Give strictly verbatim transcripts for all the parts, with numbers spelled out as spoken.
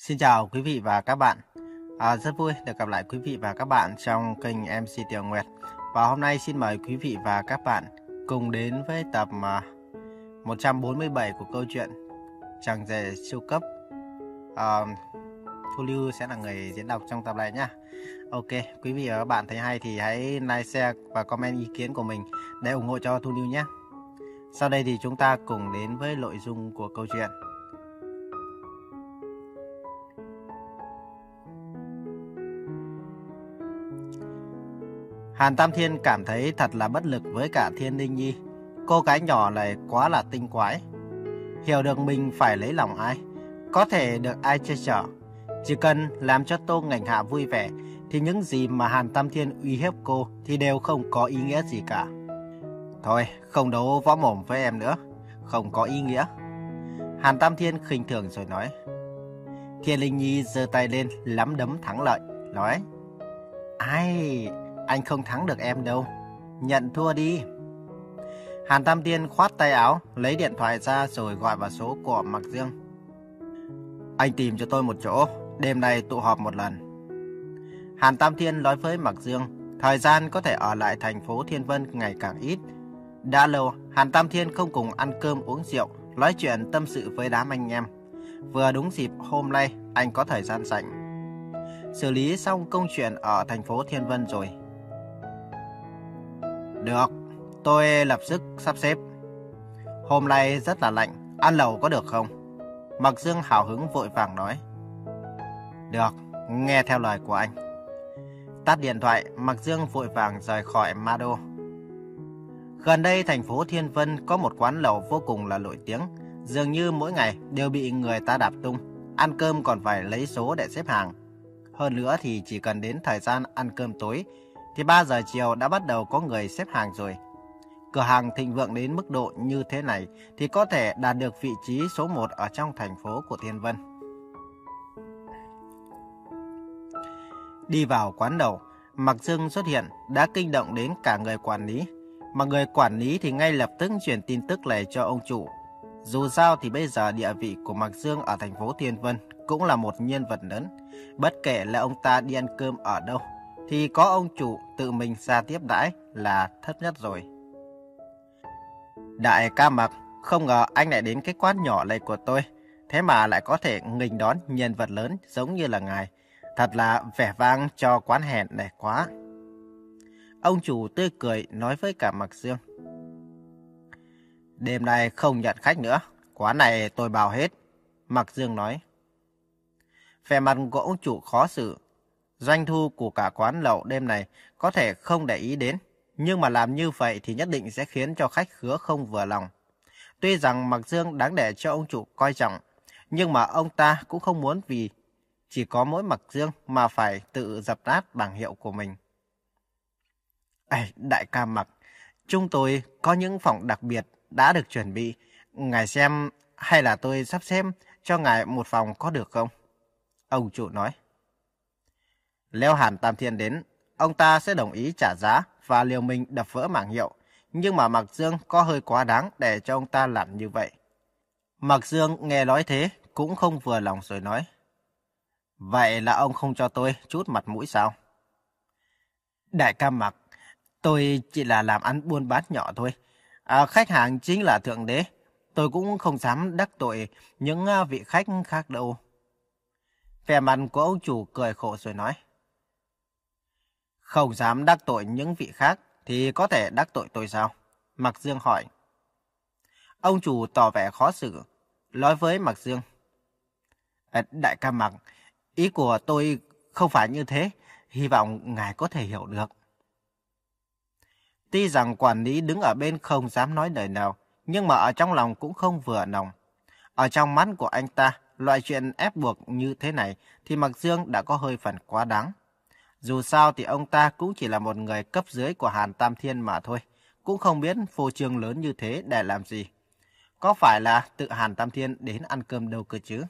Xin chào quý vị và các bạn. À, rất vui được gặp lại quý vị và các bạn trong kênh em xê Tiểu Nguyệt. Và hôm nay xin mời quý vị và các bạn cùng đến với tập à, một trăm bốn mươi bảy của câu chuyện Chàng rể siêu cấp. À, Thu Lưu sẽ là người diễn đọc trong tập này nhé. Ok, quý vị và các bạn thấy hay thì hãy like, share và comment ý kiến của mình để ủng hộ cho Thu Lưu nhé. Sau đây thì chúng ta cùng đến với nội dung của câu chuyện. Hàn Tam Thiên cảm thấy thật là bất lực với cả Thiên Linh Nhi. Cô gái nhỏ này quá là tinh quái. Hiểu được mình phải lấy lòng ai, có thể được ai che chở. Chỉ cần làm cho Tô Ngành Hạ vui vẻ, thì những gì mà Hàn Tam Thiên uy hiếp cô thì đều không có ý nghĩa gì cả. Thôi, không đấu võ mồm với em nữa, không có ý nghĩa. Hàn Tam Thiên khinh thường rồi nói. Thiên Linh Nhi giơ tay lên lắm đấm thắng lợi, nói. Ai... Anh không thắng được em đâu. Nhận thua đi. Hàn Tam Thiên khoát tay áo, lấy điện thoại ra rồi gọi vào số của Mạc Dương. Anh tìm cho tôi một chỗ, đêm nay tụ họp một lần. Hàn Tam Thiên nói với Mạc Dương, thời gian có thể ở lại thành phố Thiên Vân ngày càng ít. Đã lâu, Hàn Tam Thiên không cùng ăn cơm uống rượu, nói chuyện tâm sự với đám anh em. Vừa đúng dịp hôm nay, anh có thời gian rảnh. Xử lý xong công chuyện ở thành phố Thiên Vân rồi. Được, tôi lập tức sắp xếp. Hôm nay rất là lạnh, ăn lẩu có được không? Mạc Dương hào hứng vội vàng nói. Được, nghe theo lời của anh. Tắt điện thoại, Mạc Dương vội vàng rời khỏi Ma Đô. Gần đây thành phố Thiên Vân có một quán lẩu vô cùng là nổi tiếng. Dường như mỗi ngày đều bị người ta đạp tung. Ăn cơm còn phải lấy số để xếp hàng. Hơn nữa thì chỉ cần đến thời gian ăn cơm tối thì ba giờ chiều đã bắt đầu có người xếp hàng rồi. Cửa hàng thịnh vượng đến mức độ như thế này thì có thể đạt được vị trí số một ở trong thành phố của Thiên Vân. Đi vào quán lẩu, Mạc Dương xuất hiện đã kinh động đến cả người quản lý. Mà người quản lý thì ngay lập tức truyền tin tức này cho ông chủ. Dù sao thì bây giờ địa vị của Mạc Dương ở thành phố Thiên Vân cũng là một nhân vật lớn. Bất kể là ông ta đi ăn cơm ở đâu thì có ông chủ tự mình ra tiếp đãi là thấp nhất rồi. Đại ca Mạc, không ngờ anh lại đến cái quán nhỏ này của tôi, thế mà lại có thể nghênh đón nhân vật lớn giống như là ngài. Thật là vẻ vang cho quán hẹn này quá. Ông chủ tươi cười nói với cả Mạc Dương. Đêm nay không nhận khách nữa, quán này tôi bao hết. Mạc Dương nói. Vẻ mặt của ông chủ khó xử. Doanh thu của cả quán lẩu đêm này có thể không để ý đến, nhưng mà làm như vậy thì nhất định sẽ khiến cho khách khứa không vừa lòng. Tuy rằng Mạc Dương đáng để cho ông chủ coi trọng, nhưng mà ông ta cũng không muốn vì chỉ có mỗi Mạc Dương mà phải tự dập nát bảng hiệu của mình. Ê, đại ca Mạc, chúng tôi có những phòng đặc biệt đã được chuẩn bị. Ngài xem hay là tôi sắp xếp cho ngài một phòng có được không? Ông chủ nói. Nếu Hàn Tam Thiên đến, ông ta sẽ đồng ý trả giá và liều mình đập vỡ bảng hiệu. Nhưng mà Mạc Dương có hơi quá đáng để cho ông ta làm như vậy. Mạc Dương nghe nói thế cũng không vừa lòng rồi nói. Vậy là ông không cho tôi chút mặt mũi sao? Đại ca Mạc, tôi chỉ là làm ăn buôn bán nhỏ thôi. À, khách hàng chính là thượng đế. Tôi cũng không dám đắc tội những vị khách khác đâu. Vẻ mặt của ông chủ cười khổ rồi nói. Không dám đắc tội những vị khác thì có thể đắc tội tôi sao? Mạc Dương hỏi. Ông chủ tỏ vẻ khó xử, nói với Mạc Dương. À, đại ca Mạc, ý của tôi không phải như thế, hy vọng ngài có thể hiểu được. Tuy rằng quản lý đứng ở bên không dám nói lời nào, nhưng mà ở trong lòng cũng không vừa lòng. Ở trong mắt của anh ta, loại chuyện ép buộc như thế này thì Mạc Dương đã có hơi phần quá đáng. Dù sao thì ông ta cũng chỉ là một người cấp dưới của Hàn Tam Thiên mà thôi, cũng không biết phô trương lớn như thế để làm gì. Có phải là tự Hàn Tam Thiên đến ăn cơm đâu cơ chứ?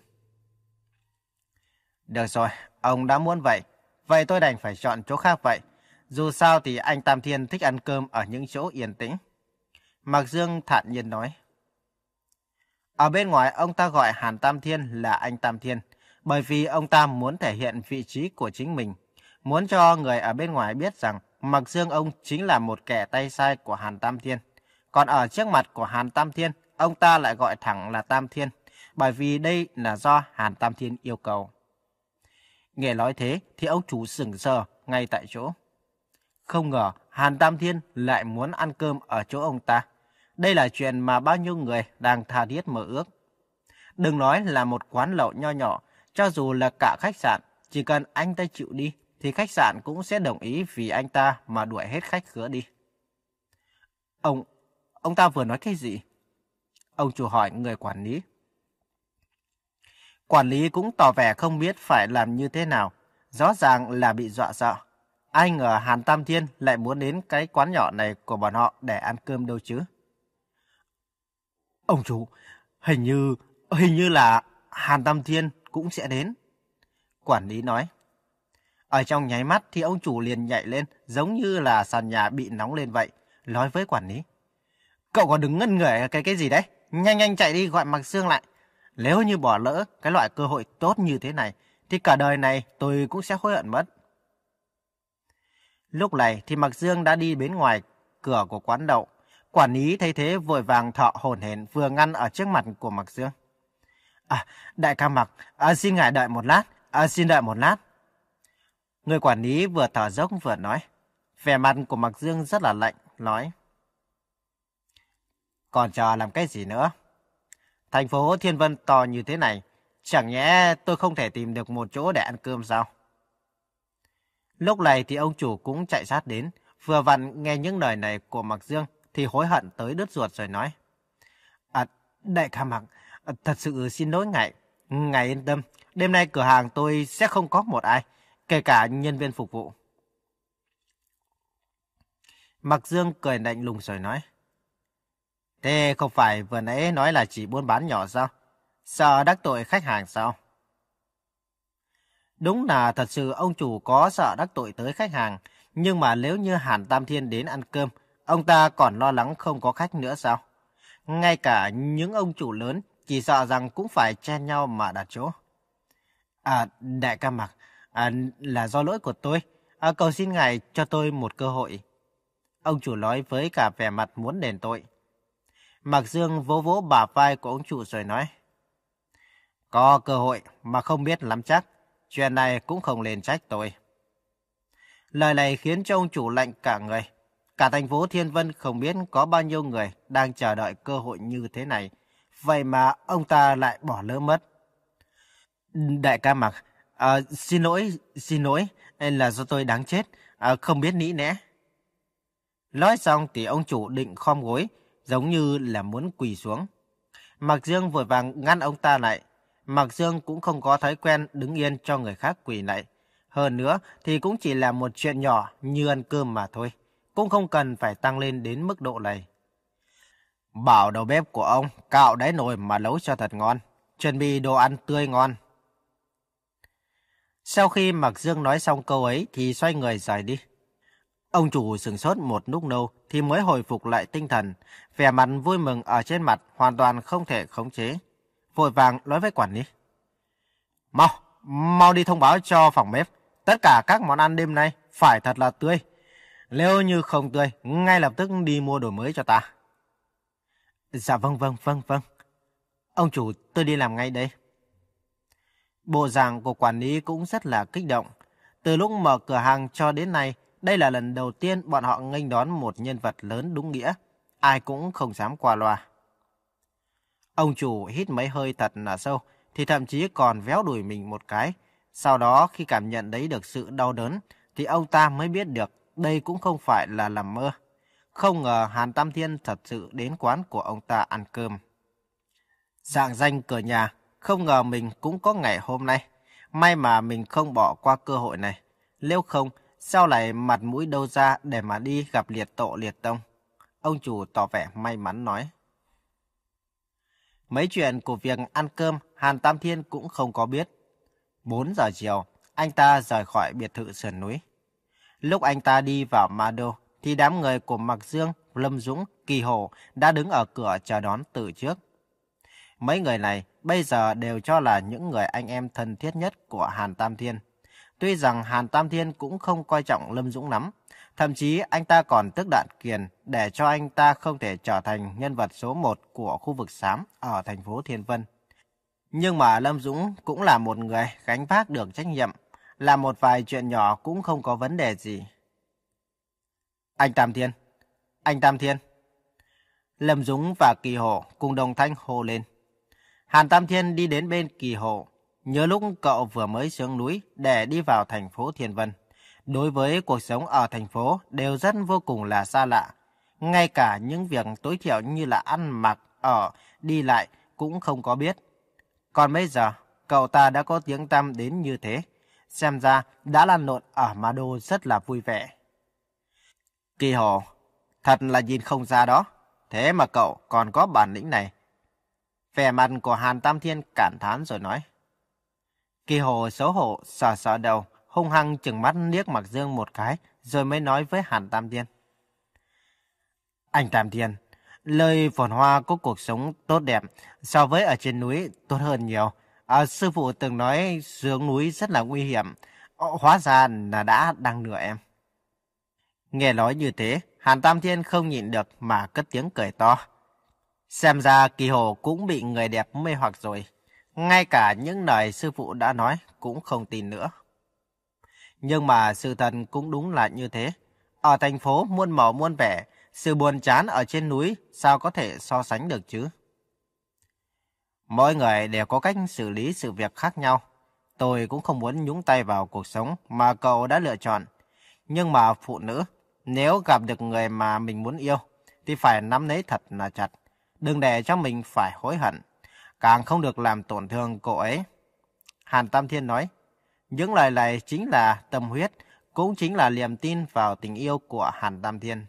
Được rồi, ông đã muốn vậy, vậy tôi đành phải chọn chỗ khác vậy. Dù sao thì anh Tam Thiên thích ăn cơm ở những chỗ yên tĩnh. Mạc Dương thản nhiên nói. Ở bên ngoài ông ta gọi Hàn Tam Thiên là anh Tam Thiên, Bởi vì ông ta muốn thể hiện vị trí của chính mình, muốn cho người ở bên ngoài biết rằng Mạc Dương ông chính là một kẻ tay sai của Hàn Tam Thiên. Còn ở trước mặt của Hàn Tam Thiên, ông ta lại gọi thẳng là Tam Thiên, bởi vì đây là do Hàn Tam Thiên yêu cầu. Nghe nói thế thì ông chủ sững sờ ngay tại chỗ. Không ngờ Hàn Tam Thiên lại muốn ăn cơm ở chỗ ông ta. Đây là chuyện mà bao nhiêu người đang tha thiết mơ ước. Đừng nói là một quán lẩu nho nhỏ, cho dù là cả khách sạn, chỉ cần anh ta chịu đi, thì khách sạn cũng sẽ đồng ý vì anh ta mà đuổi hết khách khứa đi. Ông, ông ta vừa nói cái gì? Ông chủ hỏi người quản lý. Quản lý cũng tỏ vẻ không biết phải làm như thế nào, rõ ràng là bị dọa sợ. Ai ngờ Hàn Tam Thiên lại muốn đến cái quán nhỏ này của bọn họ để ăn cơm đâu chứ. Ông chủ, hình như, hình như là Hàn Tam Thiên cũng sẽ đến. Quản lý nói. Ở trong nháy mắt thì ông chủ liền nhảy lên giống như là sàn nhà bị nóng lên vậy, nói với quản lý. Cậu còn đứng ngẩn người cái cái gì đấy? Nhanh nhanh chạy đi gọi Mạc Dương lại. Nếu như bỏ lỡ cái loại cơ hội tốt như thế này, thì cả đời này tôi cũng sẽ hối hận mất. Lúc này thì Mạc Dương đã đi bên ngoài cửa của quán đậu. Quản lý thấy thế vội vàng thọ hổn hển vừa ngăn ở trước mặt của Mạc Dương. À, đại ca Mạc, à, xin ngài đợi một lát, à, xin đợi một lát. Người quản lý vừa thở dốc vừa nói. Vẻ mặt của Mạc Dương rất là lạnh, nói. Còn chờ làm cái gì nữa? Thành phố Thiên Vân to như thế này, chẳng nhẽ tôi không thể tìm được một chỗ để ăn cơm sao? Lúc này thì ông chủ cũng chạy sát đến, vừa vặn nghe những lời này của Mạc Dương thì hối hận tới đứt ruột rồi nói. À, đại ca Mạc, thật sự xin lỗi ngài. Ngài yên tâm, đêm nay cửa hàng tôi sẽ không có một ai, kể cả nhân viên phục vụ. Mạc Dương cười lạnh lùng rồi nói. Thế không phải vừa nãy nói là chỉ buôn bán nhỏ sao? Sợ đắc tội khách hàng sao? Đúng là thật sự ông chủ có sợ đắc tội tới khách hàng, nhưng mà nếu như Hàn Tam Thiên đến ăn cơm, ông ta còn lo lắng không có khách nữa sao? Ngay cả những ông chủ lớn chỉ sợ rằng cũng phải chen nhau mà đặt chỗ. À, đại ca Mạc, à, là do lỗi của tôi. À, cầu xin ngài cho tôi một cơ hội. Ông chủ nói với cả vẻ mặt muốn đền tội. Mạc Dương vỗ vỗ bả vai của ông chủ rồi nói. Có cơ hội mà không biết lắm chắc, chuyện này cũng không nên trách tôi. Lời này khiến cho ông chủ lạnh cả người. Cả thành phố Thiên Vân không biết có bao nhiêu người đang chờ đợi cơ hội như thế này. Vậy mà ông ta lại bỏ lỡ mất. Đại ca Mạc, à, xin lỗi, xin lỗi, là do tôi đáng chết, à, không biết nghĩ nẽ. Nói xong thì ông chủ định khom gối, giống như là muốn quỳ xuống. Mạc Dương vội vàng ngăn ông ta lại. Mạc Dương cũng không có thói quen đứng yên cho người khác quỳ lại. Hơn nữa thì cũng chỉ là một chuyện nhỏ như ăn cơm mà thôi. Cũng không cần phải tăng lên đến mức độ này. Bảo đầu bếp của ông cạo đáy nồi mà nấu cho thật ngon. Chuẩn bị đồ ăn tươi ngon. Sau khi Mạc Dương nói xong câu ấy thì xoay người rời đi. Ông chủ sửng sốt một lúc lâu thì mới hồi phục lại tinh thần. Vẻ mặt vui mừng ở trên mặt hoàn toàn không thể khống chế. Vội vàng nói với quản lý. Mau, mau đi thông báo cho phòng bếp. Tất cả các món ăn đêm nay phải thật là tươi. Nếu như không tươi, ngay lập tức đi mua đồ mới cho ta. Dạ vâng vâng vâng vâng. Ông chủ, tôi đi làm ngay đây. Bộ dạng của quản lý cũng rất là kích động. Từ lúc mở cửa hàng cho đến nay, đây là lần đầu tiên bọn họ nghênh đón một nhân vật lớn đúng nghĩa. Ai cũng không dám qua loa. Ông chủ hít mấy hơi thật là sâu, thì thậm chí còn véo đùi mình một cái. Sau đó khi cảm nhận thấy được sự đau đớn, thì ông ta mới biết được đây cũng không phải là nằm mơ. Không ngờ Hàn Tam Thiên thật sự đến quán của ông ta ăn cơm. Dạng danh cửa nhà, không ngờ mình cũng có ngày hôm nay. May mà mình không bỏ qua cơ hội này. Nếu không, sao lại mặt mũi đâu ra để mà đi gặp liệt tổ liệt tông? Ông chủ tỏ vẻ may mắn nói. Mấy chuyện của việc ăn cơm Hàn Tam Thiên cũng không có biết. Bốn giờ chiều, anh ta rời khỏi biệt thự sườn núi. Lúc anh ta đi vào Ma Đô, thì đám người của Mạc Dương, Lâm Dũng, Kỳ Hổ đã đứng ở cửa chờ đón từ trước. Mấy người này bây giờ đều cho là những người anh em thân thiết nhất của Hàn Tam Thiên. Tuy rằng Hàn Tam Thiên cũng không coi trọng Lâm Dũng lắm, thậm chí anh ta còn tức Đạn Kiền để cho anh ta không thể trở thành nhân vật số một của khu vực xám ở thành phố Thiên Vân. Nhưng mà Lâm Dũng cũng là một người gánh vác được trách nhiệm, làm một vài chuyện nhỏ cũng không có vấn đề gì. Anh Tam Thiên! Anh Tam Thiên! Lâm Dũng và Kỳ Hổ cùng đồng thanh hô lên. Hàn Tam Thiên đi đến bên Kỳ Hổ, nhớ lúc cậu vừa mới xuống núi để đi vào thành phố Thiên Vân. Đối với cuộc sống ở thành phố đều rất vô cùng là xa lạ. Ngay cả những việc tối thiểu như là ăn mặc, ở, đi lại cũng không có biết. Còn bây giờ, cậu ta đã có tiếng tăm đến như thế. Xem ra đã lăn lộn ở Ma Đô rất là vui vẻ. Kỳ Hổ, thật là nhìn không ra đó. Thế mà cậu còn có bản lĩnh này. Vẻ mặt của Hàn Tam Thiên cảm thán rồi nói. Kỳ Hổ xấu hổ sờ sờ đầu, hung hăng chừng mắt liếc Mạc Dương một cái, rồi mới nói với Hàn Tam Thiên. Anh Tam Thiên, lời phồn hoa có cuộc sống tốt đẹp so với ở trên núi tốt hơn nhiều. À, sư phụ từng nói xuống núi rất là nguy hiểm, hóa ra là đã đang lừa em. Nghe nói như thế, Hàn Tam Thiên không nhịn được mà cất tiếng cười to. Xem ra Kỳ Hổ cũng bị người đẹp mê hoặc rồi. Ngay cả những lời sư phụ đã nói cũng không tin nữa. Nhưng mà sự thật cũng đúng là như thế. Ở thành phố muôn màu muôn vẻ, sự buồn chán ở trên núi sao có thể so sánh được chứ? Mỗi người đều có cách xử lý sự việc khác nhau. Tôi cũng không muốn nhúng tay vào cuộc sống mà cậu đã lựa chọn. Nhưng mà phụ nữ, nếu gặp được người mà mình muốn yêu, thì phải nắm lấy thật là chặt. Đừng để cho mình phải hối hận. Càng không được làm tổn thương cô ấy. Hàn Tam Thiên nói. Những lời này chính là tâm huyết, cũng chính là niềm tin vào tình yêu của Hàn Tam Thiên.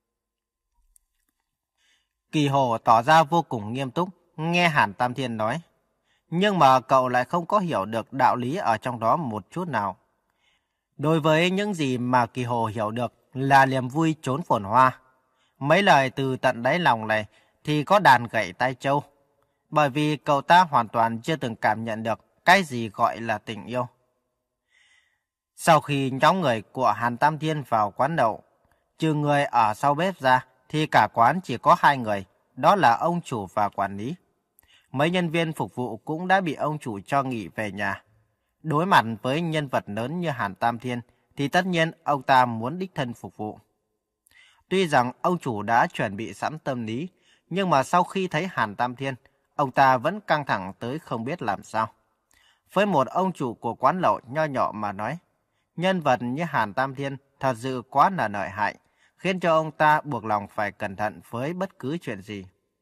Kỳ Hổ tỏ ra vô cùng nghiêm túc, nghe Hàn Tam Thiên nói. Nhưng mà cậu lại không có hiểu được đạo lý ở trong đó một chút nào. Đối với những gì mà Kỳ Hổ hiểu được là niềm vui trốn phồn hoa. Mấy lời từ tận đáy lòng này thì có đàn gậy tai trâu. Bởi vì cậu ta hoàn toàn chưa từng cảm nhận được cái gì gọi là tình yêu. Sau khi nhóm người của Hàn Tam Thiên vào quán nhậu, trừ người ở sau bếp ra thì cả quán chỉ có hai người, đó là ông chủ và quản lý. Mấy nhân viên phục vụ cũng đã bị ông chủ cho nghỉ về nhà. Đối mặt với nhân vật lớn như Hàn Tam Thiên thì tất nhiên ông ta muốn đích thân phục vụ. Tuy rằng ông chủ đã chuẩn bị sẵn tâm lý, nhưng mà sau khi thấy Hàn Tam Thiên, ông ta vẫn căng thẳng tới không biết làm sao. Với một ông chủ của quán lẩu nho nhỏ mà nói, nhân vật như Hàn Tam Thiên thật sự quá là lợi hại, khiến cho ông ta buộc lòng phải cẩn thận với bất cứ chuyện gì.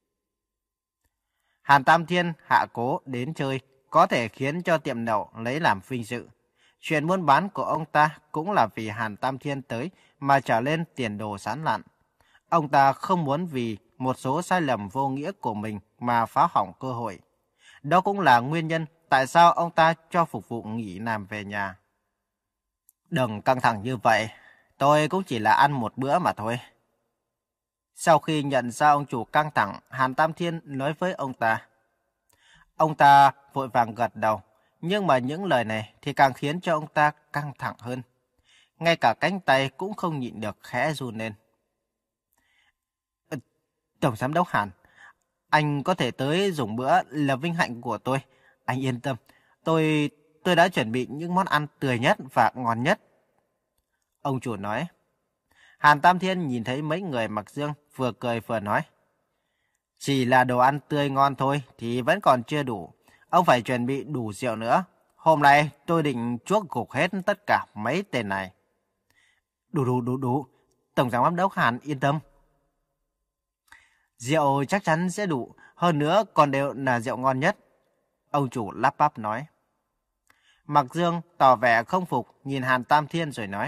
Hàn Tam Thiên hạ cố đến chơi có thể khiến cho tiệm lẩu lấy làm vinh dự. Chuyện buôn bán của ông ta cũng là vì Hàn Tam Thiên tới mà trở lên tiền đồ sán lạn. Ông ta không muốn vì một số sai lầm vô nghĩa của mình mà phá hỏng cơ hội. Đó cũng là nguyên nhân tại sao ông ta cho phục vụ nghỉ làm về nhà. Đừng căng thẳng như vậy, tôi cũng chỉ là ăn một bữa mà thôi. Sau khi nhận ra ông chủ căng thẳng, Hàn Tam Thiên nói với ông ta. Ông ta vội vàng gật đầu, nhưng mà những lời này thì càng khiến cho ông ta căng thẳng hơn. Ngay cả cánh tay cũng không nhịn được khẽ run lên. Tổng giám đốc Hàn, anh có thể tới dùng bữa là vinh hạnh của tôi. Anh yên tâm, tôi tôi đã chuẩn bị những món ăn tươi nhất và ngon nhất. Ông chủ nói. Hàn Tam Thiên nhìn thấy mấy người mặc dương vừa cười vừa nói. Chỉ là đồ ăn tươi ngon thôi thì vẫn còn chưa đủ. Ông phải chuẩn bị đủ rượu nữa. Hôm nay tôi định chuốc gục hết tất cả mấy tên này. Đủ đủ đủ đủ. Tổng giám đốc Hàn yên tâm. Rượu chắc chắn sẽ đủ. Hơn nữa còn đều là rượu ngon nhất. Ông chủ lắp bắp nói. Mạc Dương tỏ vẻ không phục nhìn Hàn Tam Thiên rồi nói.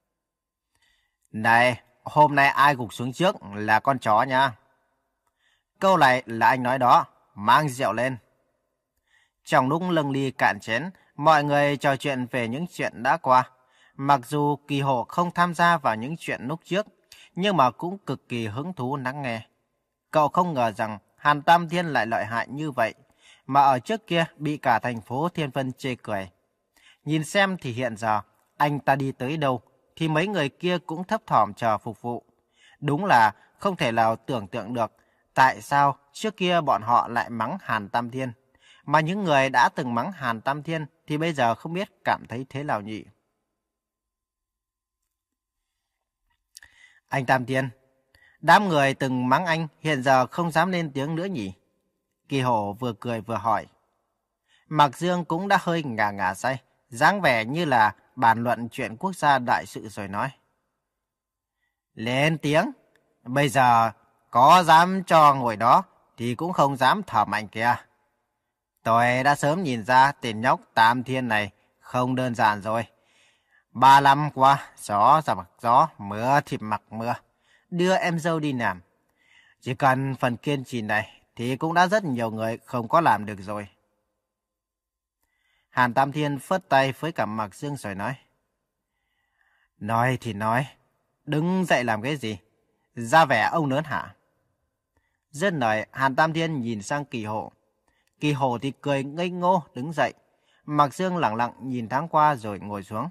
Này, hôm nay ai gục xuống trước là con chó nha. Câu này là anh nói đó, mang rượu lên. Trong lúc lâng ly cạn chén, mọi người trò chuyện về những chuyện đã qua. Mặc dù Kỳ Hổ không tham gia vào những chuyện lúc trước, nhưng mà cũng cực kỳ hứng thú lắng nghe. Cậu không ngờ rằng Hàn Tam Thiên lại lợi hại như vậy. mà ở trước kia bị cả thành phố Thiên Vân chê cười. Nhìn xem thì hiện giờ, anh ta đi tới đâu, thì mấy người kia cũng thấp thỏm chờ phục vụ. Đúng là không thể nào tưởng tượng được tại sao trước kia bọn họ lại mắng Hàn Tam Thiên. Mà những người đã từng mắng Hàn Tam Thiên thì bây giờ không biết cảm thấy thế nào nhỉ? Anh Tam Thiên, đám người từng mắng anh hiện giờ không dám lên tiếng nữa nhỉ? Kỳ Hổ vừa cười vừa hỏi. Mạc Dương cũng đã hơi ngả ngả say, dáng vẻ như là bàn luận chuyện quốc gia đại sự rồi nói. Lên tiếng, bây giờ có dám cho ngồi đó thì cũng không dám thở mạnh kìa. Tôi đã sớm nhìn ra tên nhóc Tam Thiên này không đơn giản rồi. Ba năm qua, gió ra mặc gió, mưa thì mặc mưa, đưa em dâu đi làm. Chỉ cần phần kiên trì này thì cũng đã rất nhiều người không có làm được rồi. Hàn Tam Thiên phất tay với cả Mạc Dương rồi nói. Nói thì nói, đứng dậy làm cái gì? Ra vẻ ông lớn hả? Dứt lời, Hàn Tam Thiên nhìn sang Kỳ Hổ. Kỳ Hổ thì cười ngây ngô đứng dậy. Mạc Dương lặng lặng nhìn thoáng qua rồi ngồi xuống.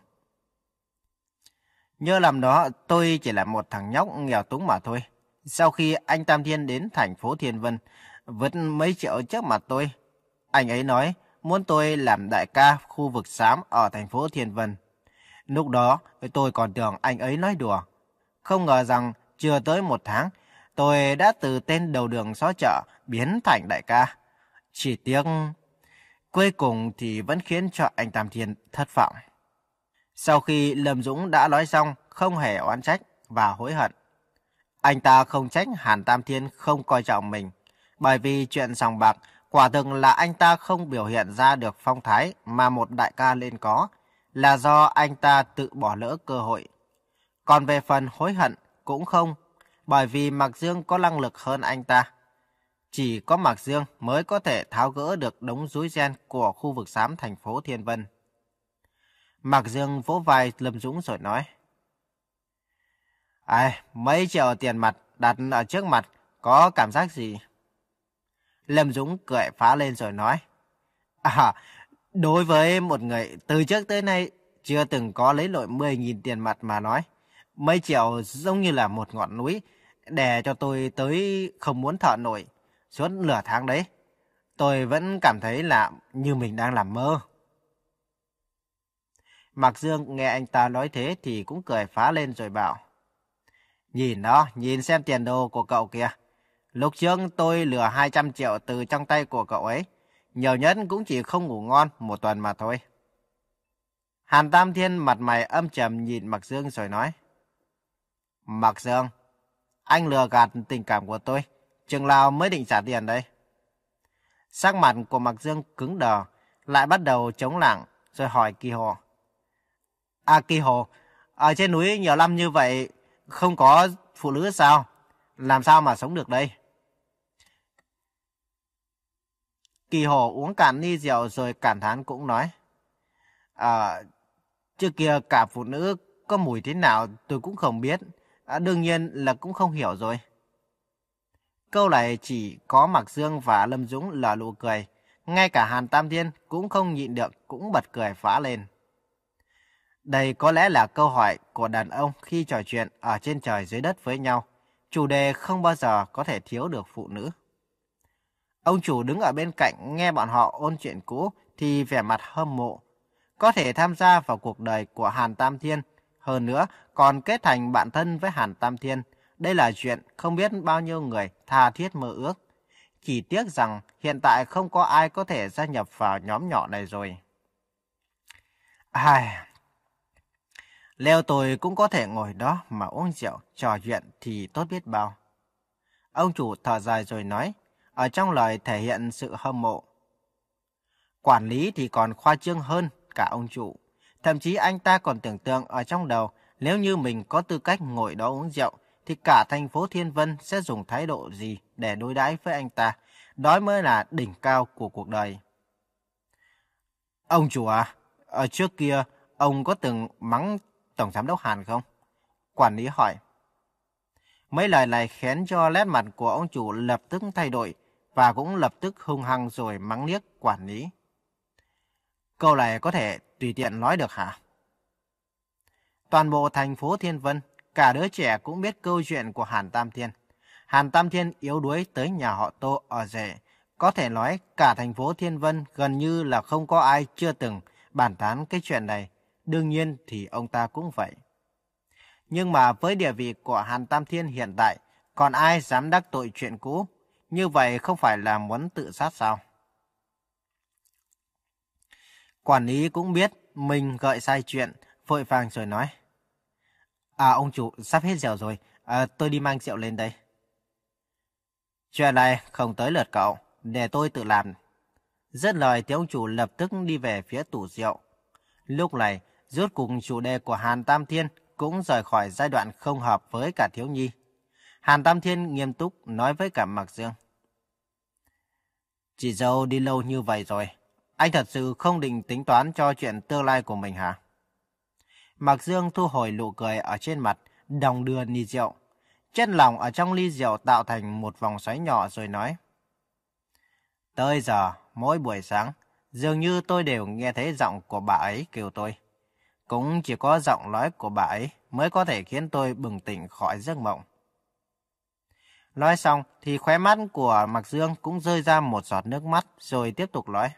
Nhớ làm đó tôi chỉ là một thằng nhóc nghèo túng mà thôi. Sau khi anh Tam Thiên đến thành phố Thiên Vân, vứt mấy triệu trước mặt tôi. Anh ấy nói muốn tôi làm đại ca khu vực xám ở thành phố Thiên Vân. Lúc đó tôi còn tưởng anh ấy nói đùa. Không ngờ rằng chưa tới một tháng, tôi đã từ tên đầu đường xó chợ biến thành đại ca. Chỉ tiếc, cuối cùng thì vẫn khiến cho anh Tam Thiên thất vọng. Sau khi Lâm Dũng đã nói xong, không hề oán trách và hối hận. Anh ta không trách Hàn Tam Thiên không coi trọng mình, bởi vì chuyện sòng bạc quả thực là anh ta không biểu hiện ra được phong thái mà một đại ca nên có, là do anh ta tự bỏ lỡ cơ hội. Còn về phần hối hận cũng không, bởi vì Mạc Dương có năng lực hơn anh ta. Chỉ có Mạc Dương mới có thể tháo gỡ được đống rối ren của khu vực xám thành phố Thiên Vân. Mạc Dương vỗ vai Lâm Dũng rồi nói. Ai, mấy triệu tiền mặt đặt ở trước mặt có cảm giác gì? Lâm Dũng cười phá lên rồi nói. À, đối với một người từ trước tới nay chưa từng có lấy nổi mười nghìn tiền mặt mà nói, mấy triệu giống như là một ngọn núi, đè cho tôi tới không muốn thở nổi. Suốt nửa tháng đấy, tôi vẫn cảm thấy là như mình đang làm mơ. Mạc Dương nghe anh ta nói thế thì cũng cười phá lên rồi bảo. Nhìn đó, nhìn xem tiền đồ của cậu kìa. Lúc trước tôi lừa hai trăm triệu từ trong tay của cậu ấy. Nhiều nhất cũng chỉ không ngủ ngon một tuần mà thôi. Hàn Tam Thiên mặt mày âm trầm nhìn Mạc Dương rồi nói. Mạc Dương, anh lừa gạt tình cảm của tôi. Chừng nào mới định trả tiền đây? Sắc mặt của Mạc Dương cứng đờ, lại bắt đầu chống lảng rồi hỏi Kỳ Hồ. À Kỳ Hồ, ở trên núi nhiều năm như vậy, không có phụ nữ sao? Làm sao mà sống được đây? Kỳ Hồ uống cạn ly rượu rồi cảm thán cũng nói. À, trước kia cả phụ nữ có mùi thế nào tôi cũng không biết. À, đương nhiên là cũng không hiểu rồi. Câu này chỉ có Mạc Dương và Lâm Dũng lờ nụ cười. Ngay cả Hàn Tam Thiên cũng không nhịn được, cũng bật cười phá lên. Đây có lẽ là câu hỏi của đàn ông khi trò chuyện ở trên trời dưới đất với nhau. Chủ đề không bao giờ có thể thiếu được phụ nữ. Ông chủ đứng ở bên cạnh nghe bọn họ ôn chuyện cũ thì vẻ mặt hâm mộ. Có thể tham gia vào cuộc đời của Hàn Tam Thiên. Hơn nữa còn kết thành bạn thân với Hàn Tam Thiên. Đây là chuyện không biết bao nhiêu người tha thiết mơ ước. Chỉ tiếc rằng hiện tại không có ai có thể gia nhập vào nhóm nhỏ này rồi. Ai... Leo tôi cũng có thể ngồi đó mà uống rượu, trò chuyện thì tốt biết bao. Ông chủ thở dài rồi nói, ở trong lời thể hiện sự hâm mộ. Quản lý thì còn khoa trương hơn cả ông chủ. Thậm chí anh ta còn tưởng tượng ở trong đầu, nếu như mình có tư cách ngồi đó uống rượu, thì cả thành phố Thiên Vân sẽ dùng thái độ gì để đối đãi với anh ta. Đó mới là đỉnh cao của cuộc đời. Ông chủ à, ở trước kia, ông có từng mắng Tổng Giám đốc Hàn không? Quản lý hỏi. Mấy lời này khiến cho nét mặt của ông chủ lập tức thay đổi. và cũng lập tức hung hăng rồi mắng liếc quản lý. Câu này có thể tùy tiện nói được hả? Toàn bộ thành phố Thiên Vân, cả đứa trẻ cũng biết câu chuyện của Hàn Tam Thiên. Hàn Tam Thiên yếu đuối tới nhà họ Tô ở rể. Có thể nói cả thành phố Thiên Vân gần như là không có ai chưa từng bàn tán cái chuyện này. Đương nhiên thì ông ta cũng vậy. Nhưng mà với địa vị của Hàn Tam Thiên hiện tại, còn ai dám đắc tội chuyện cũ? Như vậy không phải là muốn tự sát sao? Quản lý cũng biết mình gợi sai chuyện, vội vàng rồi nói. À ông chủ, sắp hết rượu rồi, à, tôi đi mang rượu lên đây. Chuyện này không tới lượt cậu, để tôi tự làm. Dứt lời thì ông chủ lập tức đi về phía tủ rượu. Lúc này, rốt cuộc chủ đề của Hàn Tam Thiên cũng rời khỏi giai đoạn không hợp với cả thiếu nhi. Hàn Tam Thiên nghiêm túc nói với cả Mạc Dương. Chị dâu đi lâu như vậy rồi, anh thật sự không định tính toán cho chuyện tương lai của mình hả? Mạc Dương thu hồi nụ cười ở trên mặt, đong đưa ly rượu. Chất lỏng ở trong ly rượu tạo thành một vòng xoáy nhỏ rồi nói. Tới giờ, mỗi buổi sáng, dường như tôi đều nghe thấy giọng của bà ấy kêu tôi. Cũng chỉ có giọng nói của bà ấy mới có thể khiến tôi bừng tỉnh khỏi giấc mộng. Nói xong thì khóe mắt của Mạc Dương cũng rơi ra một giọt nước mắt rồi tiếp tục nói.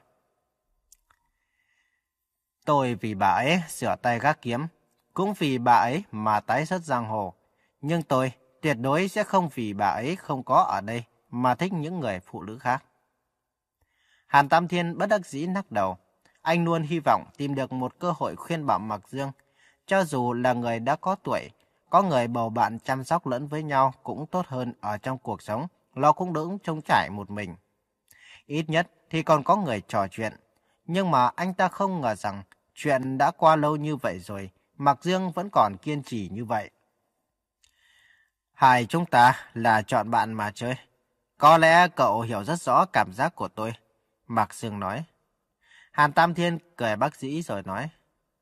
Tôi vì bà ấy sửa tay gác kiếm, cũng vì bà ấy mà tái xuất giang hồ. Nhưng tôi tuyệt đối sẽ không vì bà ấy không có ở đây mà thích những người phụ nữ khác. Hàn Tam Thiên bất đắc dĩ lắc đầu. Anh luôn hy vọng tìm được một cơ hội khuyên bảo Mạc Dương. Cho dù là người đã có tuổi, có người bầu bạn chăm sóc lẫn với nhau cũng tốt hơn ở trong cuộc sống, lo cũng đỡ trông trải một mình. Ít nhất thì còn có người trò chuyện. Nhưng mà anh ta không ngờ rằng chuyện đã qua lâu như vậy rồi, Mạc Dương vẫn còn kiên trì như vậy. Hai chúng ta là chọn bạn mà chơi. Có lẽ cậu hiểu rất rõ cảm giác của tôi, Mạc Dương nói. Hàn Tam Thiên cười bác sĩ rồi nói.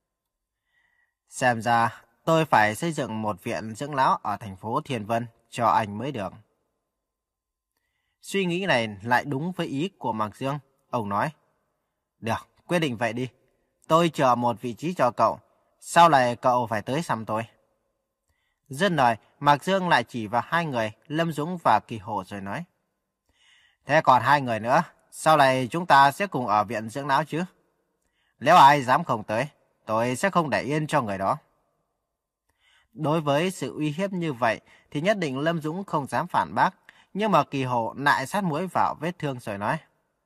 Xem ra tôi phải xây dựng một viện dưỡng lão ở thành phố Thiên Vân cho anh mới được. Suy nghĩ này lại đúng với ý của Mạc Dương. Ông nói. Được, quyết định vậy đi. Tôi chờ một vị trí cho cậu. Sau này cậu phải tới thăm tôi. Dứt lời, Mạc Dương lại chỉ vào hai người, Lâm Dũng và Kỳ Hổ rồi nói. Thế còn hai người nữa, sau này chúng ta sẽ cùng ở viện dưỡng lão chứ? Nếu ai dám không tới, tôi sẽ không để yên cho người đó. Đối với sự uy hiếp như vậy thì nhất định Lâm Dũng không dám phản bác, nhưng mà Kỳ Hổ lại sát muối vào vết thương rồi nói.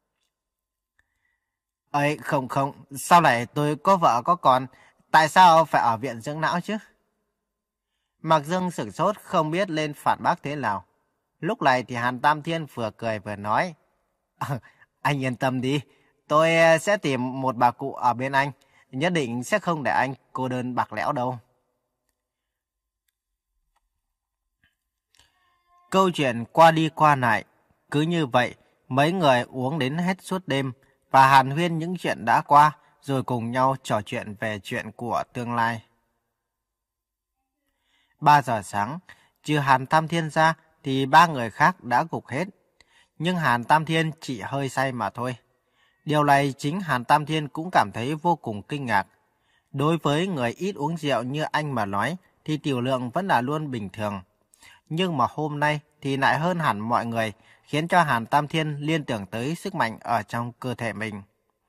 Ơi không không, sau này tôi có vợ có con, tại sao phải ở viện dưỡng lão chứ? Mạc Dương sửng sốt không biết lên phản bác thế nào. Lúc này thì Hàn Tam Thiên vừa cười vừa nói. À, anh yên tâm đi, tôi sẽ tìm một bà cụ ở bên anh, nhất định sẽ không để anh cô đơn bạc lẽo đâu. Câu chuyện qua đi qua lại, cứ như vậy, mấy người uống đến hết suốt đêm và hàn huyên những chuyện đã qua, rồi cùng nhau trò chuyện về chuyện của tương lai. Ba giờ sáng, trừ Hàn Tam Thiên ra thì ba người khác đã gục hết. Nhưng Hàn Tam Thiên chỉ hơi say mà thôi. Điều này chính Hàn Tam Thiên cũng cảm thấy vô cùng kinh ngạc. Đối với người ít uống rượu như anh mà nói thì tiểu lượng vẫn là luôn bình thường. Nhưng mà hôm nay thì lại hơn hẳn mọi người, khiến cho Hàn Tam Thiên liên tưởng tới sức mạnh ở trong cơ thể mình.